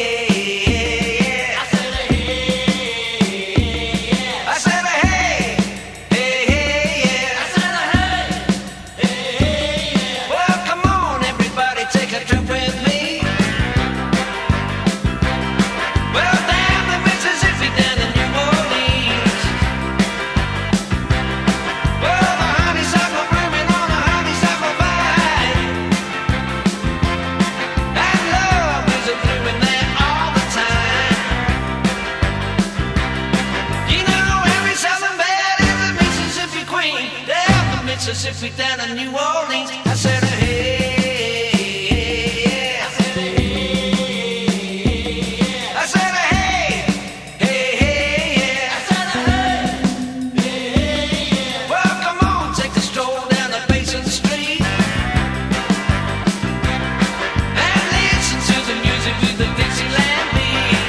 Mississippi down in New Orleans. I said, hey. I said, hey. I said, hey. Hey, hey, yeah. I said, hey. Hey, yeah. Well, come on, take a stroll down the Basin Street and listen to the music with the Dixieland beat.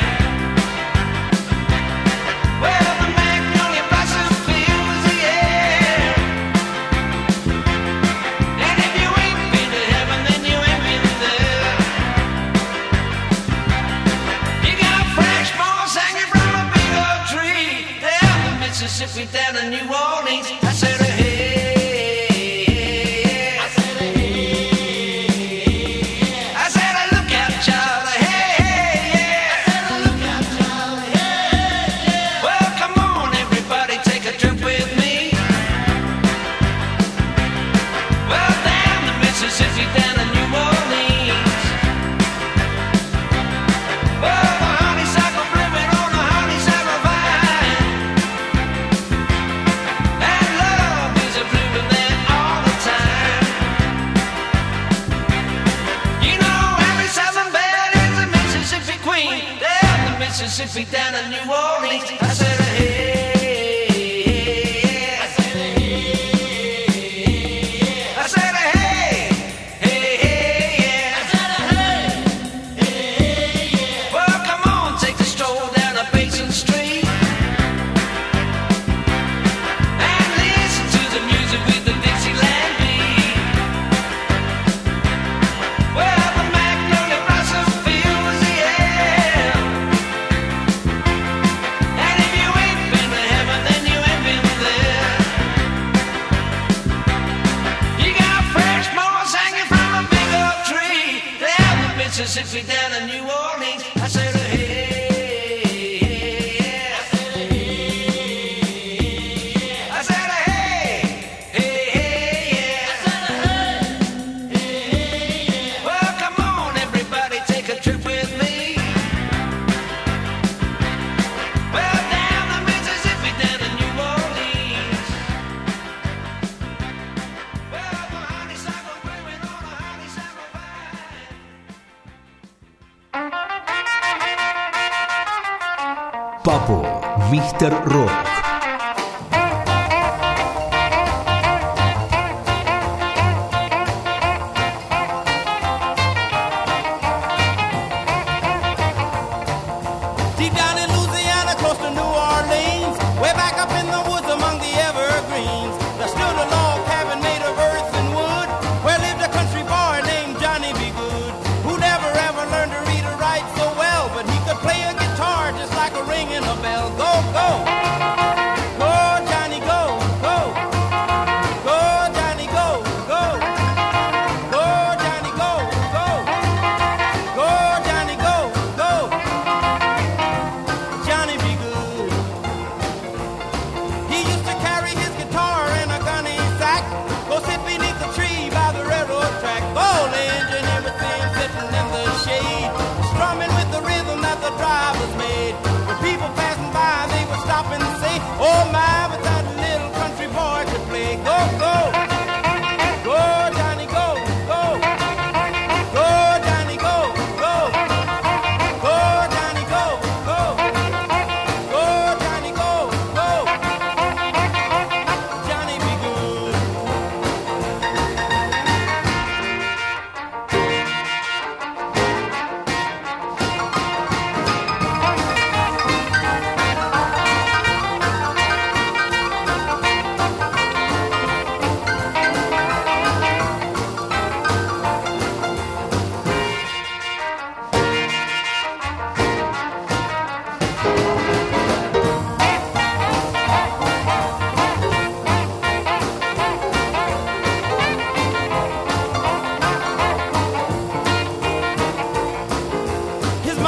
Well, the magnolia blossom fills the air. Mississippi down in New Orleans. I said, hey. I said, hey. I said, look out, Charlie. Hey, yeah. I said, look out, Charlie. Hey, yeah. Well, come on, everybody, take a trip with me. Well, down the Mississippi down in New Orleans. Well, the honeysuckle blooming on the honeysuckle vine. Mississippi down in New Orleans. I said, hey. I said, hey. I said, hey. Hey, hey, yeah. I said, hey. Hey, yeah. Well, come on, take a stroll down the Basin Street and listen to the music with the Dixieland beat. Well, the magnolia blossom fills the air. Mississippi down in New Orleans. I said, hey. I said, hey. I said, hey. Hey, hey, yeah. I said, hey. Hey, yeah. Well, come on, everybody, take a trip with me. Well, down the Mississippi down in New Orleans. Well, the honeysuckle blooming on the honeysuckle vine. Papo, Mr. Rock. Deep down in Louisiana, close to New Orleans, way back up in the woods among the evergreens, there stood a log cabin made of earth and wood, where lived a country boy named Johnny B. Good, who never ever learned to read or write so well, but he could play a guitar just like a ringing a bell. Go, go!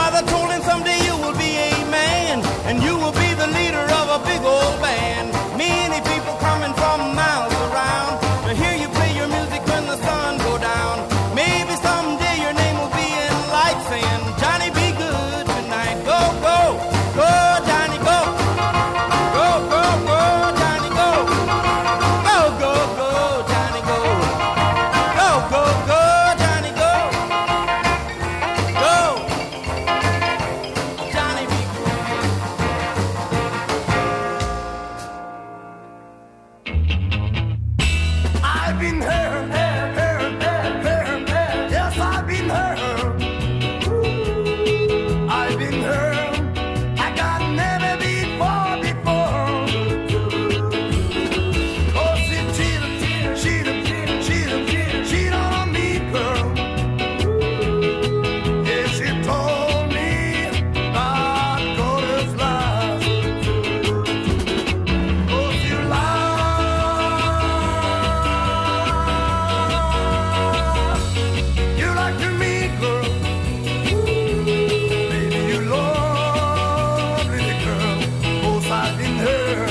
father told him someday you will be a man, and you will be the leader of a big old band. Many people coming from miles around to hear you play your music when the sun go down. Maybe someday your name will be in lights saying, Johnny, be good tonight. Go, go, go, Johnny, go. Go, go, go, Johnny, go. Go, go, go, Johnny, go. Go, go, go, Johnny, go. Go, Johnny, be good. I've been hurt, yes, I've been hurt. I've been hurt, I got never before. Oh, cheat on me, girl. Yeah, she told me God goes last. Oh, you you like to me, girl. Baby, you lovely girl. Both I've been hurt.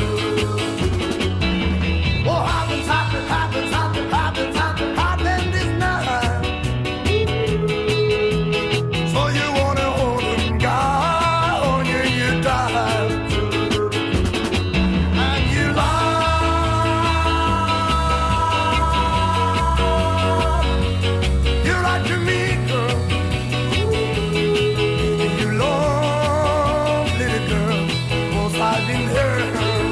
What happens this night. So you wanna hold him, God, on you die. And you you like to me, girl. You love little girl. Cause I've been hurt.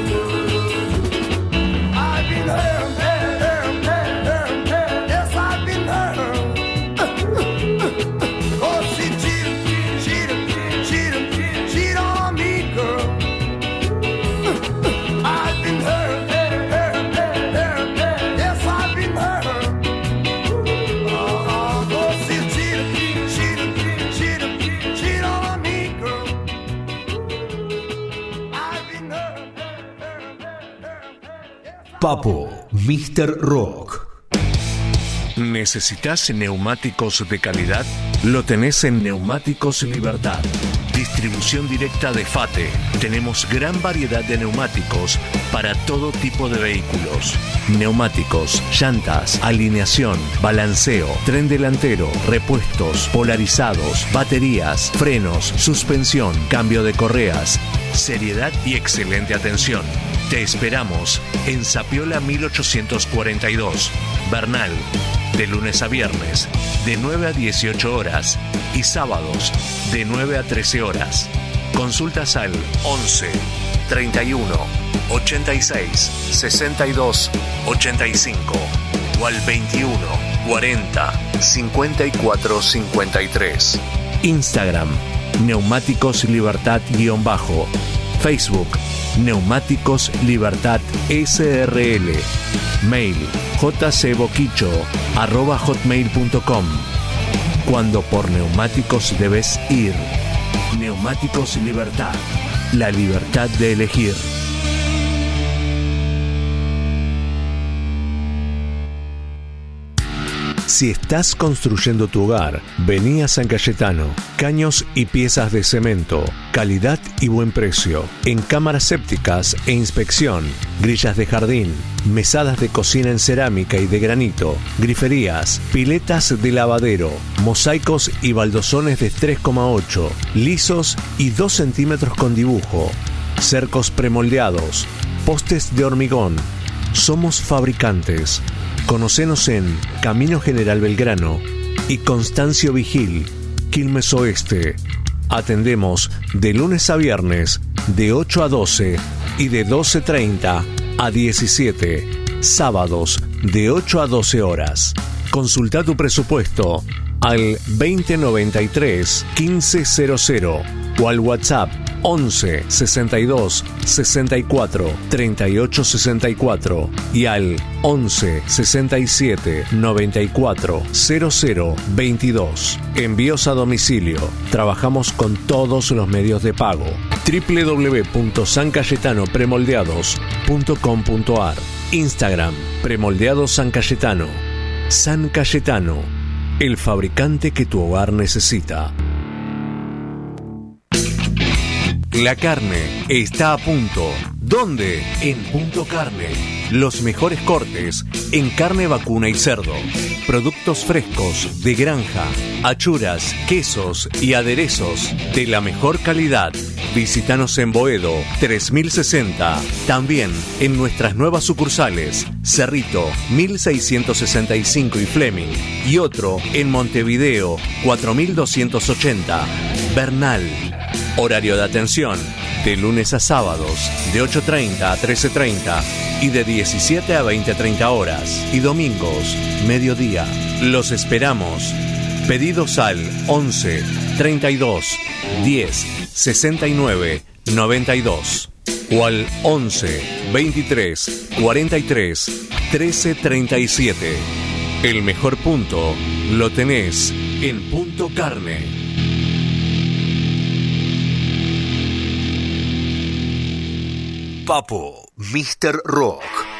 I've been hurt. Yes, I've been hurt. Cause she cheated on me, girl. I've been hurt. Yes, I've been hurt. Cheat on me, girl. I've been hurt. Papo, Mr. Rock. ¿Necesitas neumáticos de calidad? Lo tenés en Neumáticos Libertad. Distribución directa de FATE. Tenemos gran variedad de neumáticos para todo tipo de vehículos. Neumáticos, llantas, alineación, balanceo, tren delantero, repuestos, polarizados, baterías, frenos, suspensión, cambio de correas. Seriedad y excelente atención. Te esperamos en Zapiola 1842, Bernal, de lunes a viernes, de 9 a 18 horas y sábados, de 9 a 13 horas. Consultas al 11 31 86 62 85 o al 21 40 54 53. Instagram, Neumáticos Libertad _ Facebook, Neumáticos Libertad SRL. Mail, jcboquicho@hotmail.com. Cuando por neumáticos debes ir. Neumáticos Libertad. La libertad de elegir. Si estás construyendo tu hogar, vení a San Cayetano. Caños y piezas de cemento, calidad y buen precio. En cámaras sépticas e inspección, grillas de jardín, mesadas de cocina en cerámica y de granito, griferías, piletas de lavadero, mosaicos y baldosones de 3,8, lisos y 2 centímetros con dibujo, cercos premoldeados, postes de hormigón. Somos fabricantes. Conocenos en Camino General Belgrano y Constancio Vigil, Quilmes Oeste. Atendemos de lunes a viernes de 8 a 12 y de 12:30 a 17. Sábados de 8 a 12 horas. Consulta tu presupuesto al 2093 1500 o al WhatsApp 11 62 64 38 64 y al 11 67 94 00 22. Envíos a domicilio. Trabajamos con todos los medios de pago. www.sancayetanopremoldeados.com.ar. Instagram, Premoldeados San Cayetano. San Cayetano, el fabricante que tu hogar necesita. La carne está a punto. ¿Dónde? En Punto Carne. Los mejores cortes en carne vacuna y cerdo. Productos frescos de granja, achuras, quesos y aderezos de la mejor calidad. Visítanos en Boedo 3060. También en nuestras nuevas sucursales Cerrito 1665 y Fleming. Y otro en Montevideo 4280. Bernal. Horario de atención de lunes a sábados de 8:30 a 13:30 y de 17 a 20:30 horas. Y domingos, mediodía. Los esperamos. Pedidos al 11 32 10 69 92 o al 11 23 43 13 37. El mejor punto lo tenés en Punto Carne. Papo, Mr. Rock.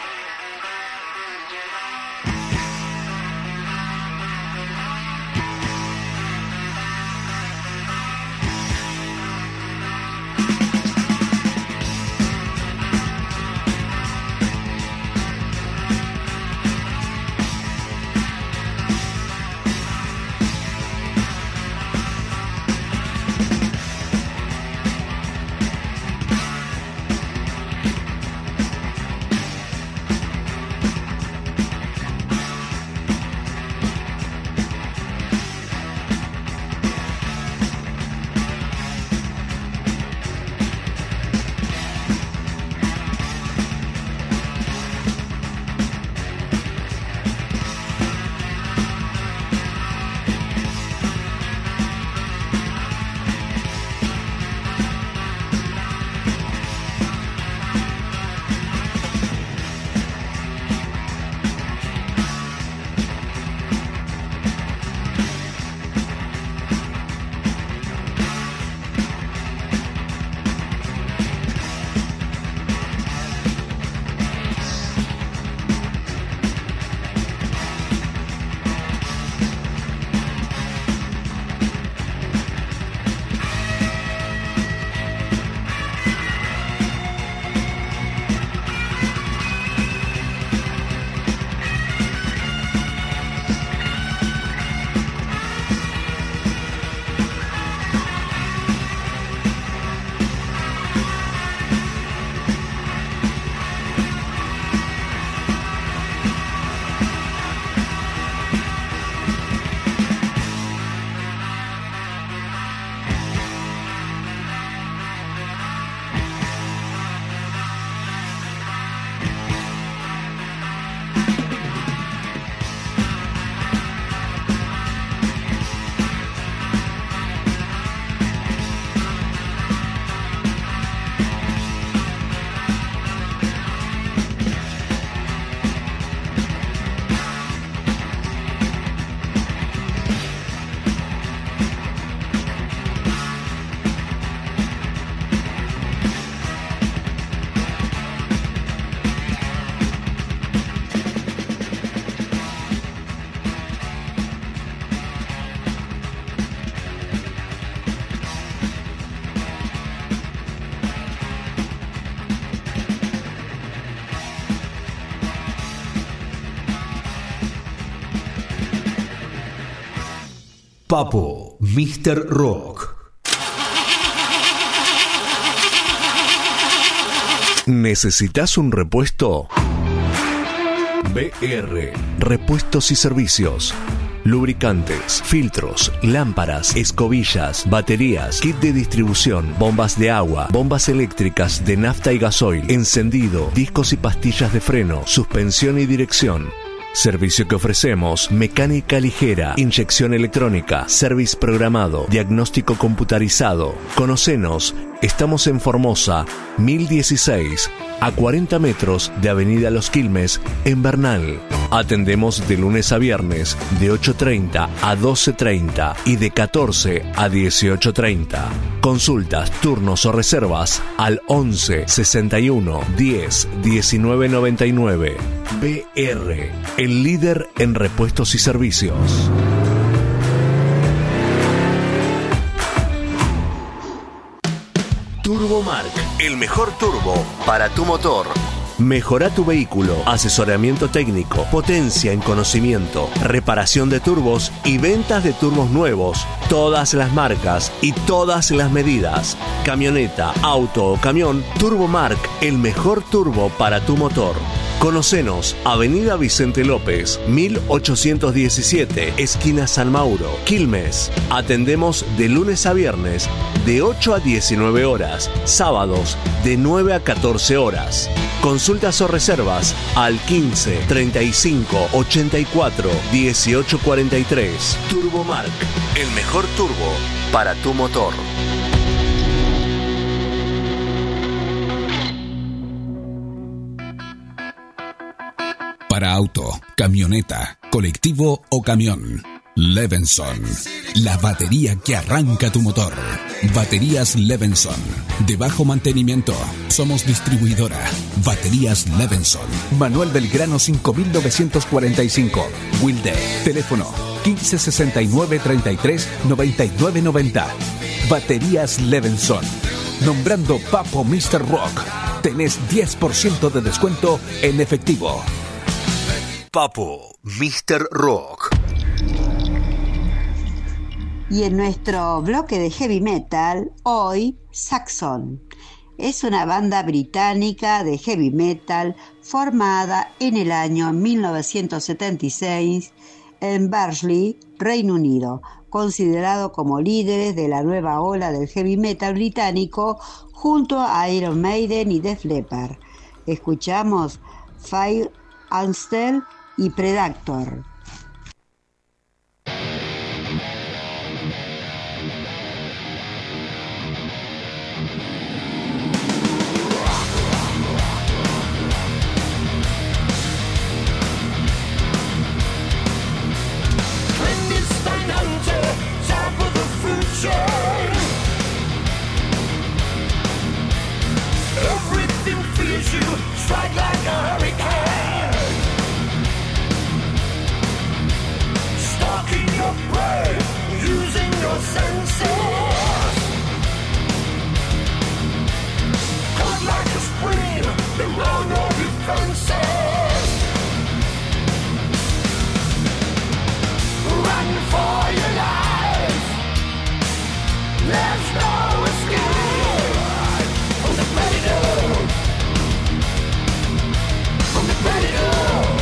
Papo, Mr. Rock. ¿Necesitas un repuesto? BR, repuestos y servicios. Lubricantes, filtros, lámparas, escobillas, baterías, kit de distribución, bombas de agua, bombas eléctricas de nafta y gasoil, encendido, discos y pastillas de freno, suspensión y dirección. Servicio que ofrecemos: mecánica ligera, inyección electrónica, service programado, diagnóstico computarizado. Conocenos, estamos en Formosa, 1016, a 40 metros de Avenida Los Quilmes, en Bernal. Atendemos de lunes a viernes, de 8:30 a 12:30 y de 14 a 18:30. Consultas, turnos o reservas al 11 61 10 19 99. BR, el líder en repuestos y servicios. Turbomark, el mejor turbo para tu motor. Mejora tu vehículo, asesoramiento técnico, potencia en conocimiento, reparación de turbos y ventas de turbos nuevos. Todas las marcas y todas las medidas. Camioneta, auto o camión, Turbomark, el mejor turbo para tu motor. Conocenos, Avenida Vicente López, 1817, esquina San Mauro, Quilmes. Atendemos de lunes a viernes, de 8 a 19 horas, sábados, de 9 a 14 horas. Consultas o reservas al 15 35 84 18 43. Turbomark, el mejor turbo para tu motor. Para auto, camioneta, colectivo o camión. Levenson, la batería que arranca tu motor. Baterías Levenson, de bajo mantenimiento. Somos distribuidora. Baterías Levenson. Manuel Belgrano 5945. Wilde. Teléfono 1569 33 99 90. Baterías Levenson. Nombrando Papo Mr. Rock, tenés 10% de descuento en efectivo. Papo Mr. Rock. Y en nuestro bloque de heavy metal, hoy Saxon. Es una banda británica de heavy metal formada en el año 1976 en Barnsley, Reino Unido, considerado como líderes de la nueva ola del heavy metal británico junto a Iron Maiden y Def Leppard. Escuchamos Fire Amstel y Predator. Everything feels you, strike like a hurricane. Stalking your prey, using your senses. Caught like a spring, there are no defenses. Run for your life, there's no escape. From the predator, from the predator.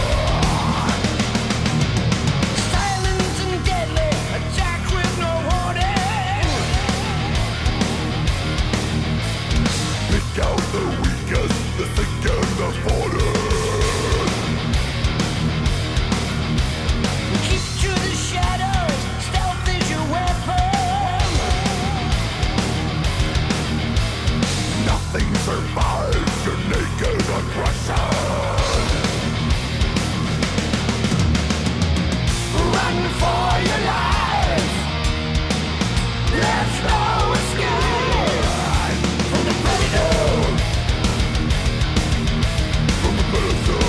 Silent and deadly, attack with no warning. Pick out the weakest, the sick and the fallen. Keep to the shadows, stealth is your weapon. Nothing survives your naked aggression. Run for your life. There's no escape from the predator. From the predator.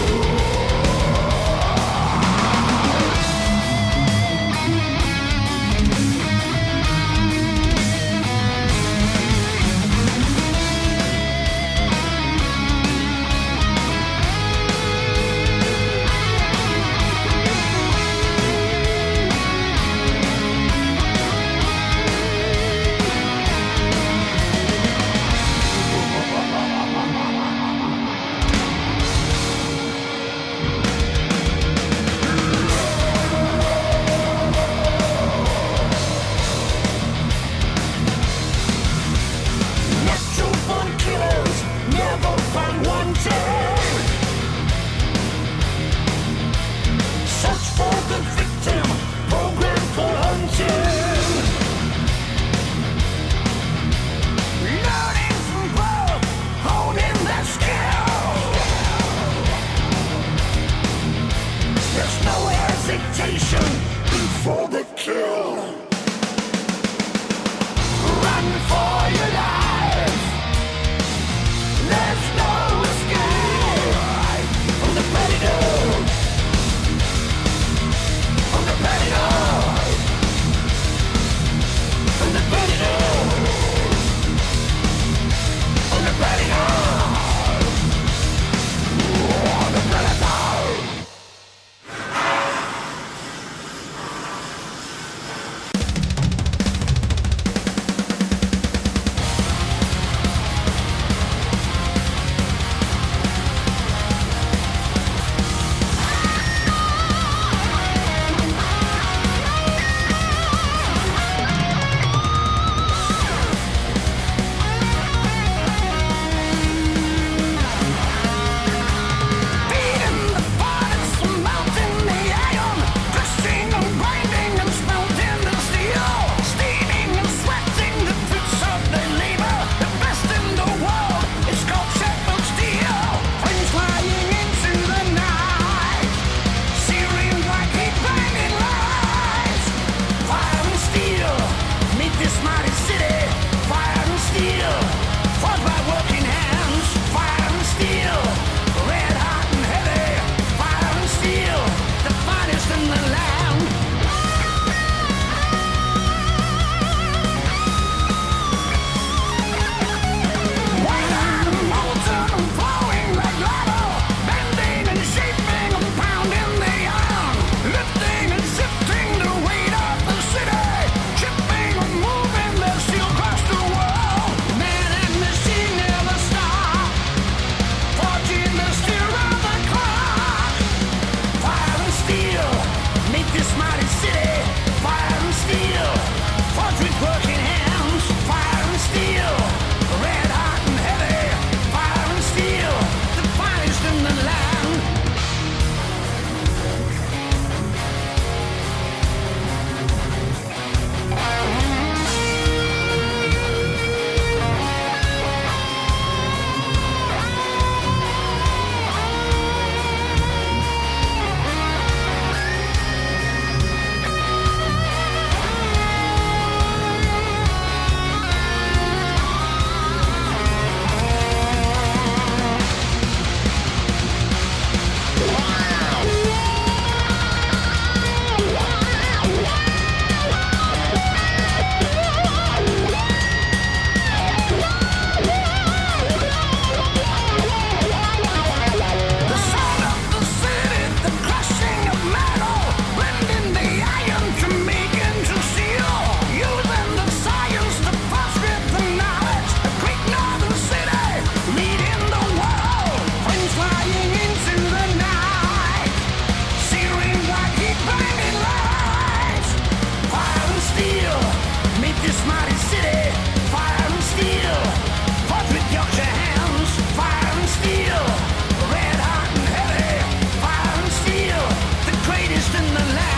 mighty city, fire and steel. Fought with Yorkshire hands, fire and steel. Red hot and heavy, fire and steel. The greatest in the land.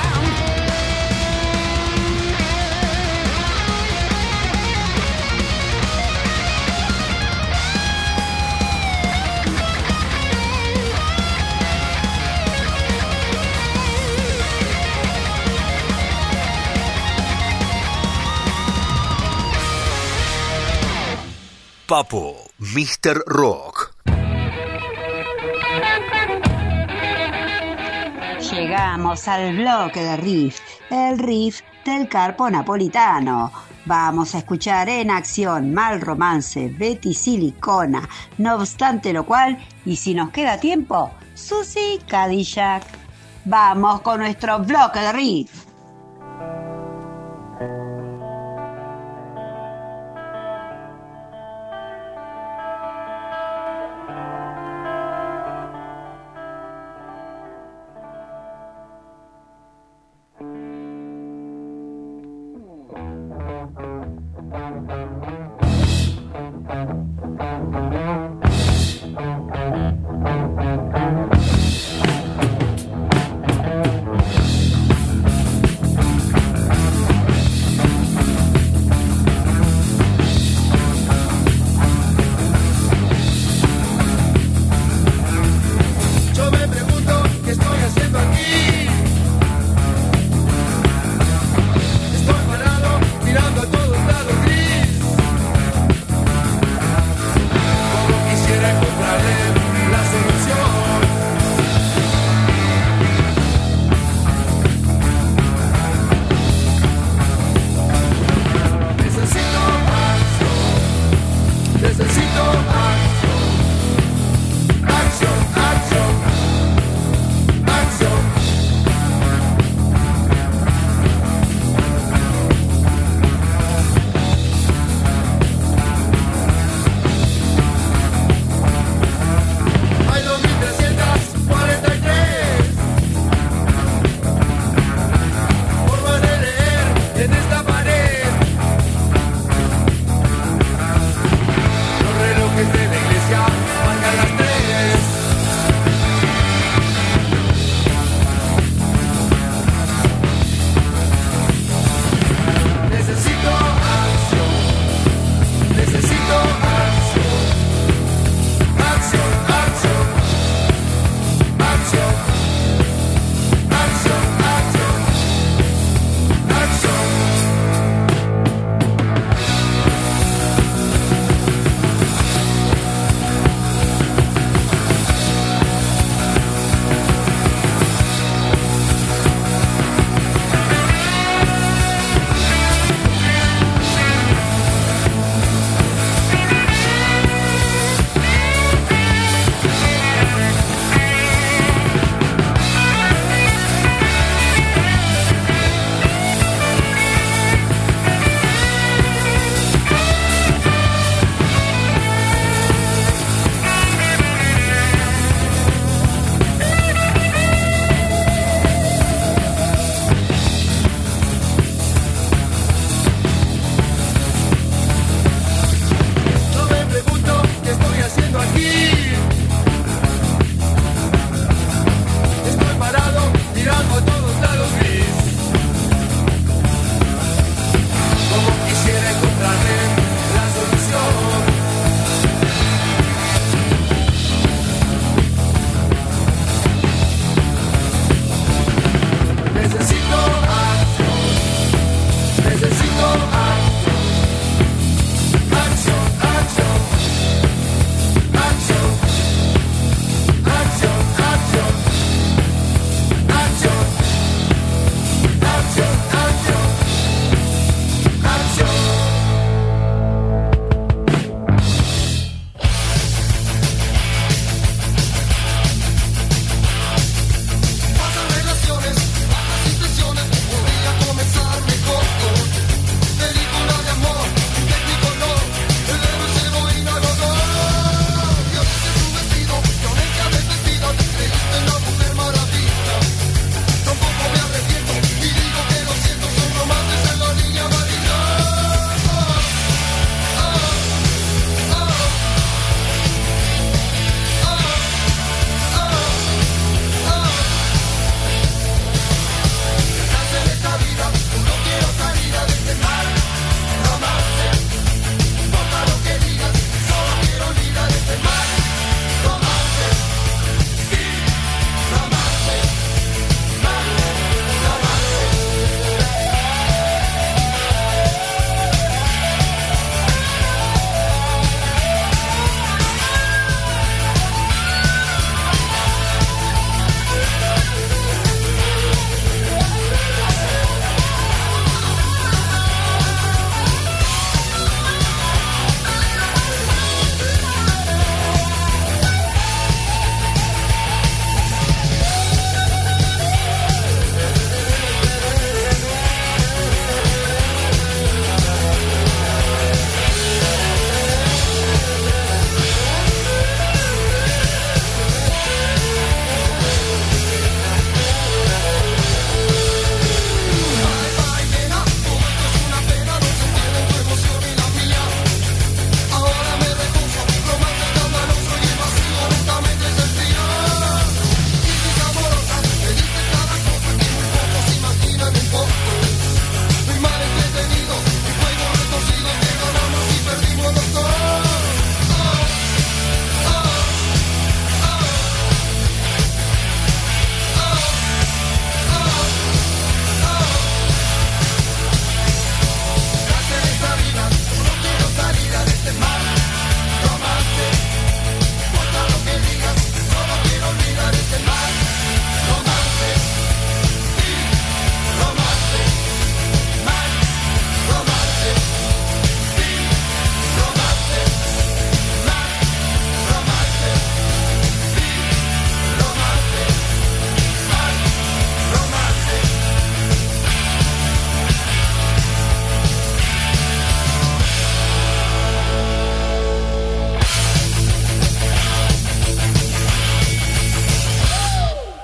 Papo, Mr. Rock. Llegamos al bloque de riff, el riff del Carpo Napolitano. Vamos a escuchar en acción Mal Romance, Betty Silicona, no obstante lo cual, y si nos queda tiempo, Susie Cadillac. Vamos con nuestro bloque de riff.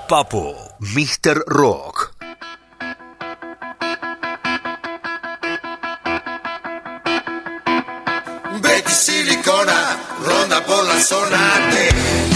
Papo, Mr. Rock. Betty Silicona ronda por la zona T.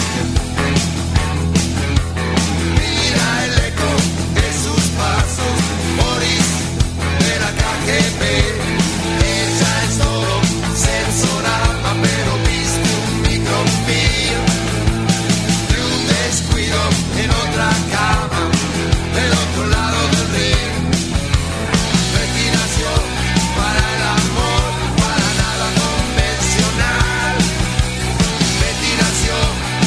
Mira el eco de sus pasos, Boris de la KGB. Ella es todo sensorama, pero viste un microfilm de un descuido en otra cama, del otro lado del ring. Betty nació para el amor, para nada convencional. Betty nació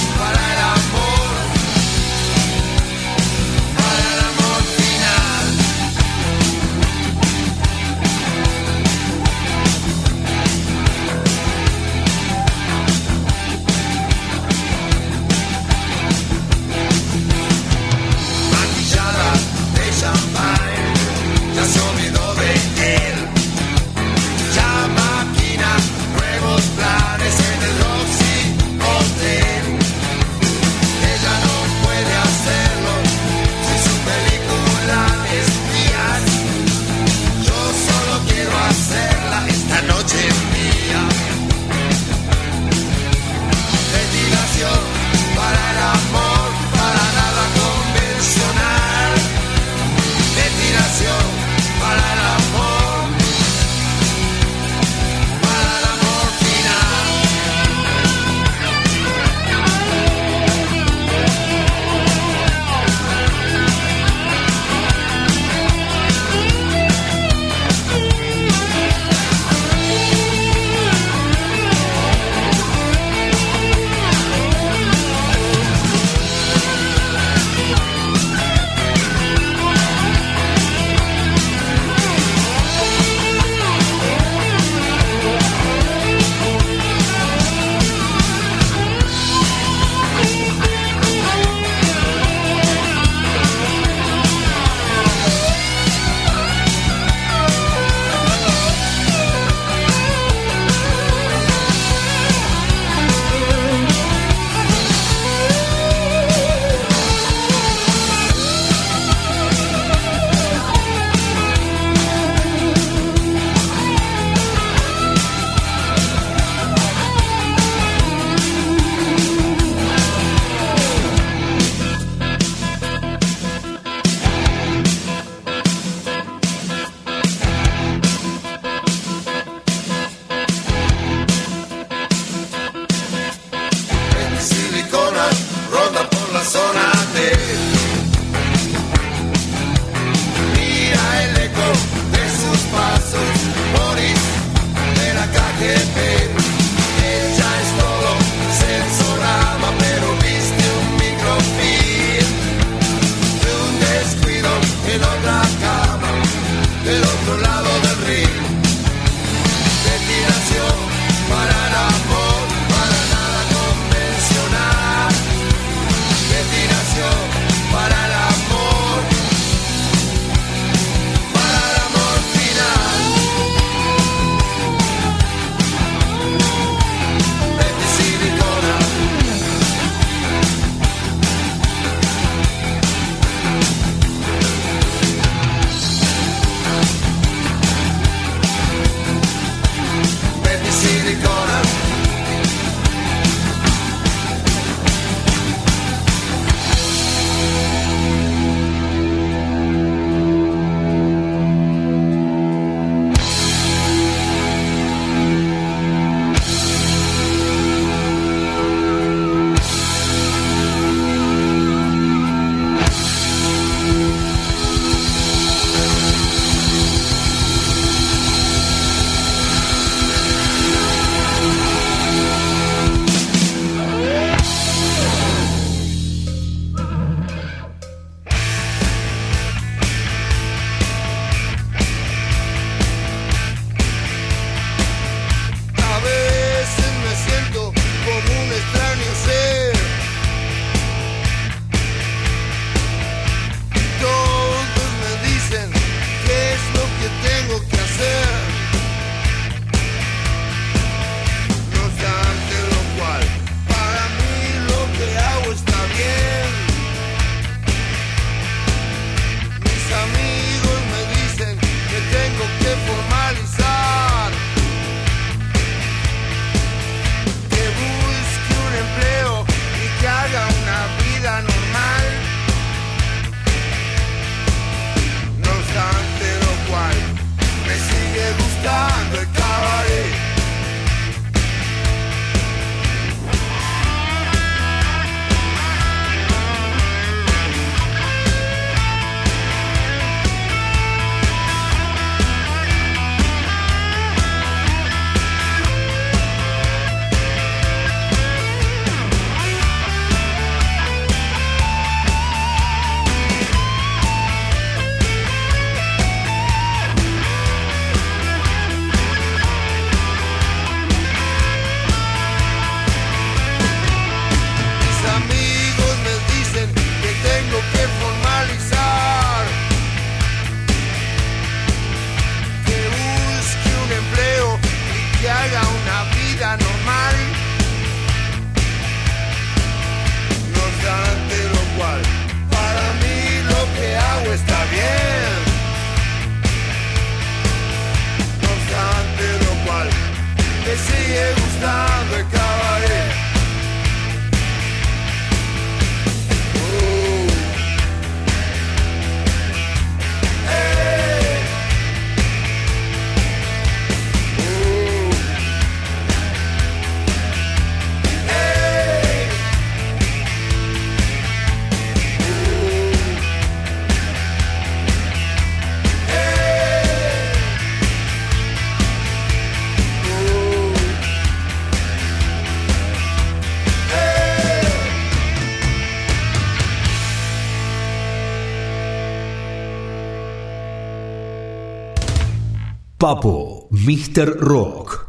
Papo, Mr. Rock.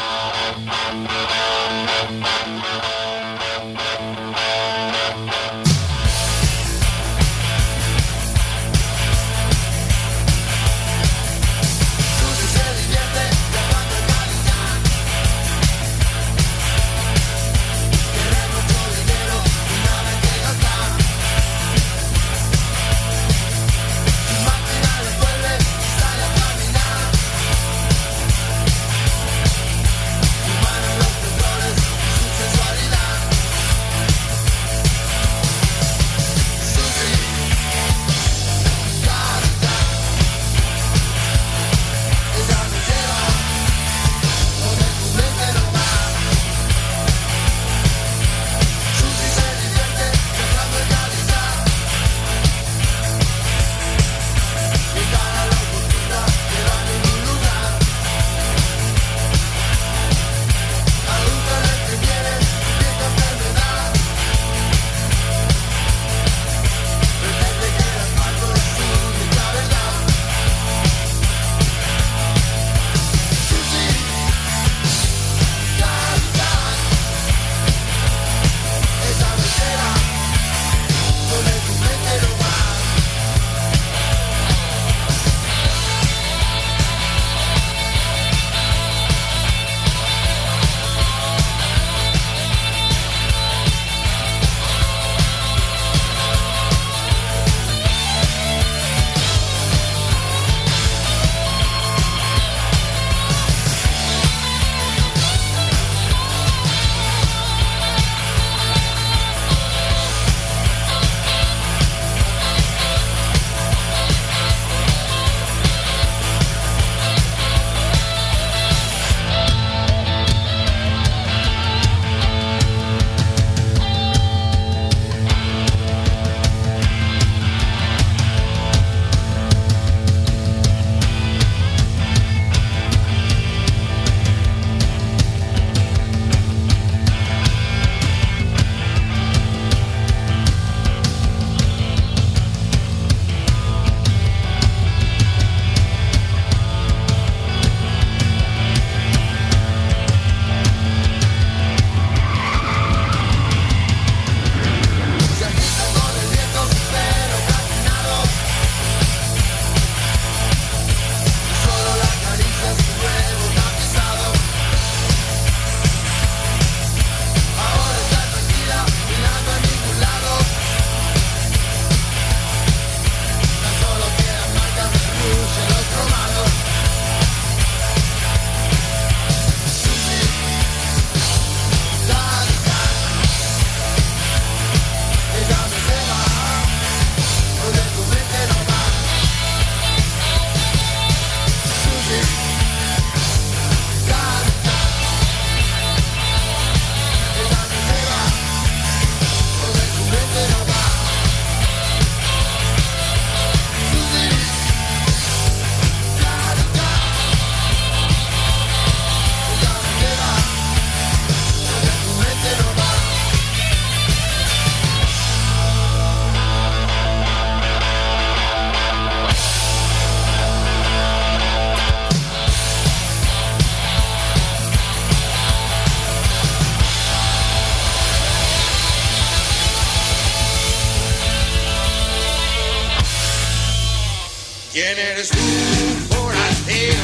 ¿Quién eres tú, forastero?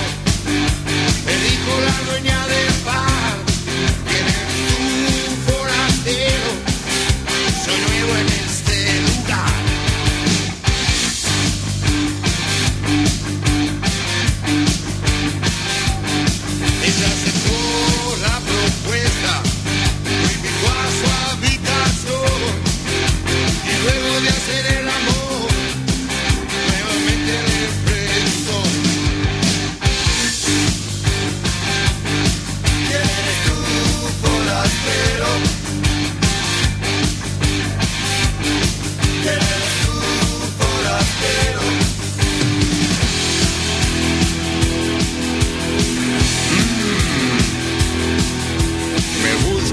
Me dijo la dueña del bar. ¿Quién eres tú, forastero? Soy nuevo en este lugar. Ella aceptó la propuesta, me invitó a su habitación y luego de hacer el amor nuevamente le preguntó: ¿quién eres tú, forastero? ¿Quién eres tú, forastero? Me gusta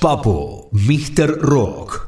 Papo, Mr. Rock.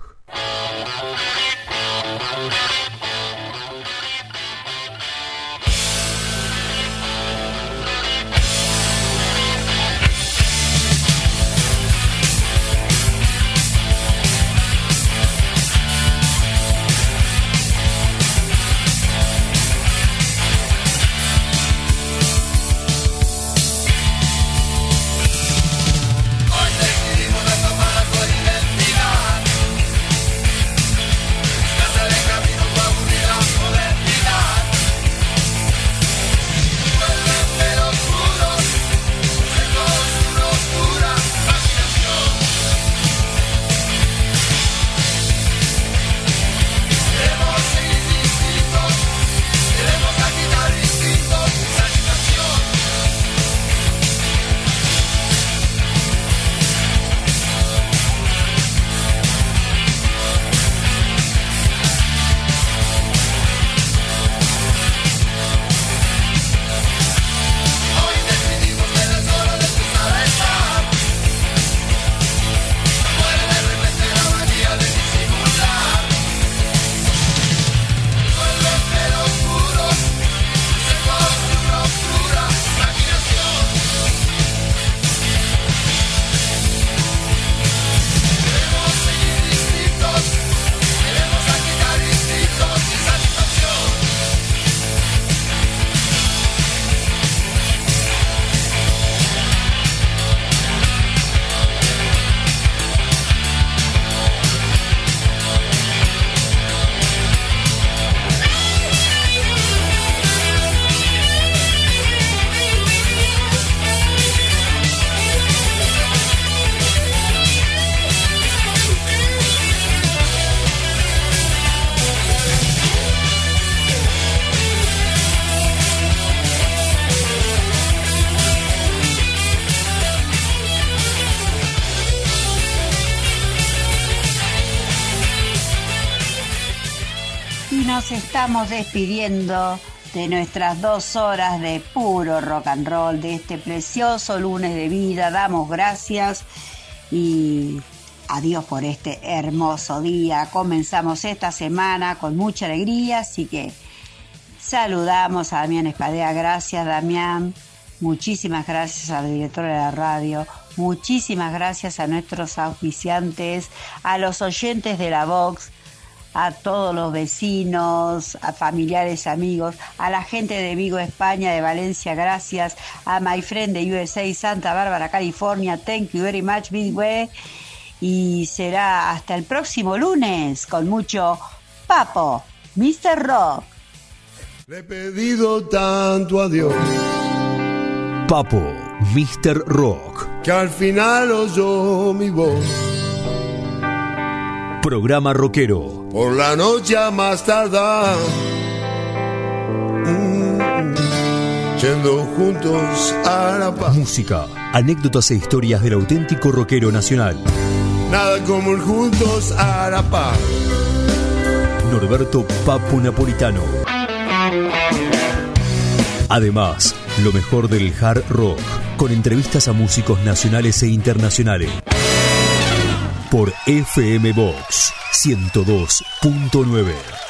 Nos estamos despidiendo de nuestras 2 horas de puro rock and roll, de este precioso lunes de vida. Damos gracias y adiós por este hermoso día. Comenzamos esta semana con mucha alegría, así que saludamos a Damián Espadea. Gracias, Damián. Muchísimas gracias al director de la radio. Muchísimas gracias a nuestros auspiciantes, a los oyentes de la Vox, a todos los vecinos, a familiares, amigos, a la gente de Vigo, España, de Valencia, gracias, a my friend de USA, Santa Bárbara, California, thank you very much, Midway, y será hasta el próximo lunes con mucho Papo, Mr. Rock. Le he pedido tanto a Dios, Papo, Mr. Rock, que al final oyó mi voz. Programa rockero. Por la noche a más tardar, yendo juntos a la paz. Música, anécdotas e historias del auténtico rockero nacional. Nada como el juntos a la paz. Norberto Papo Napolitano. Además, lo mejor del hard rock, con entrevistas a músicos nacionales e internacionales. Por FM Box 102.9.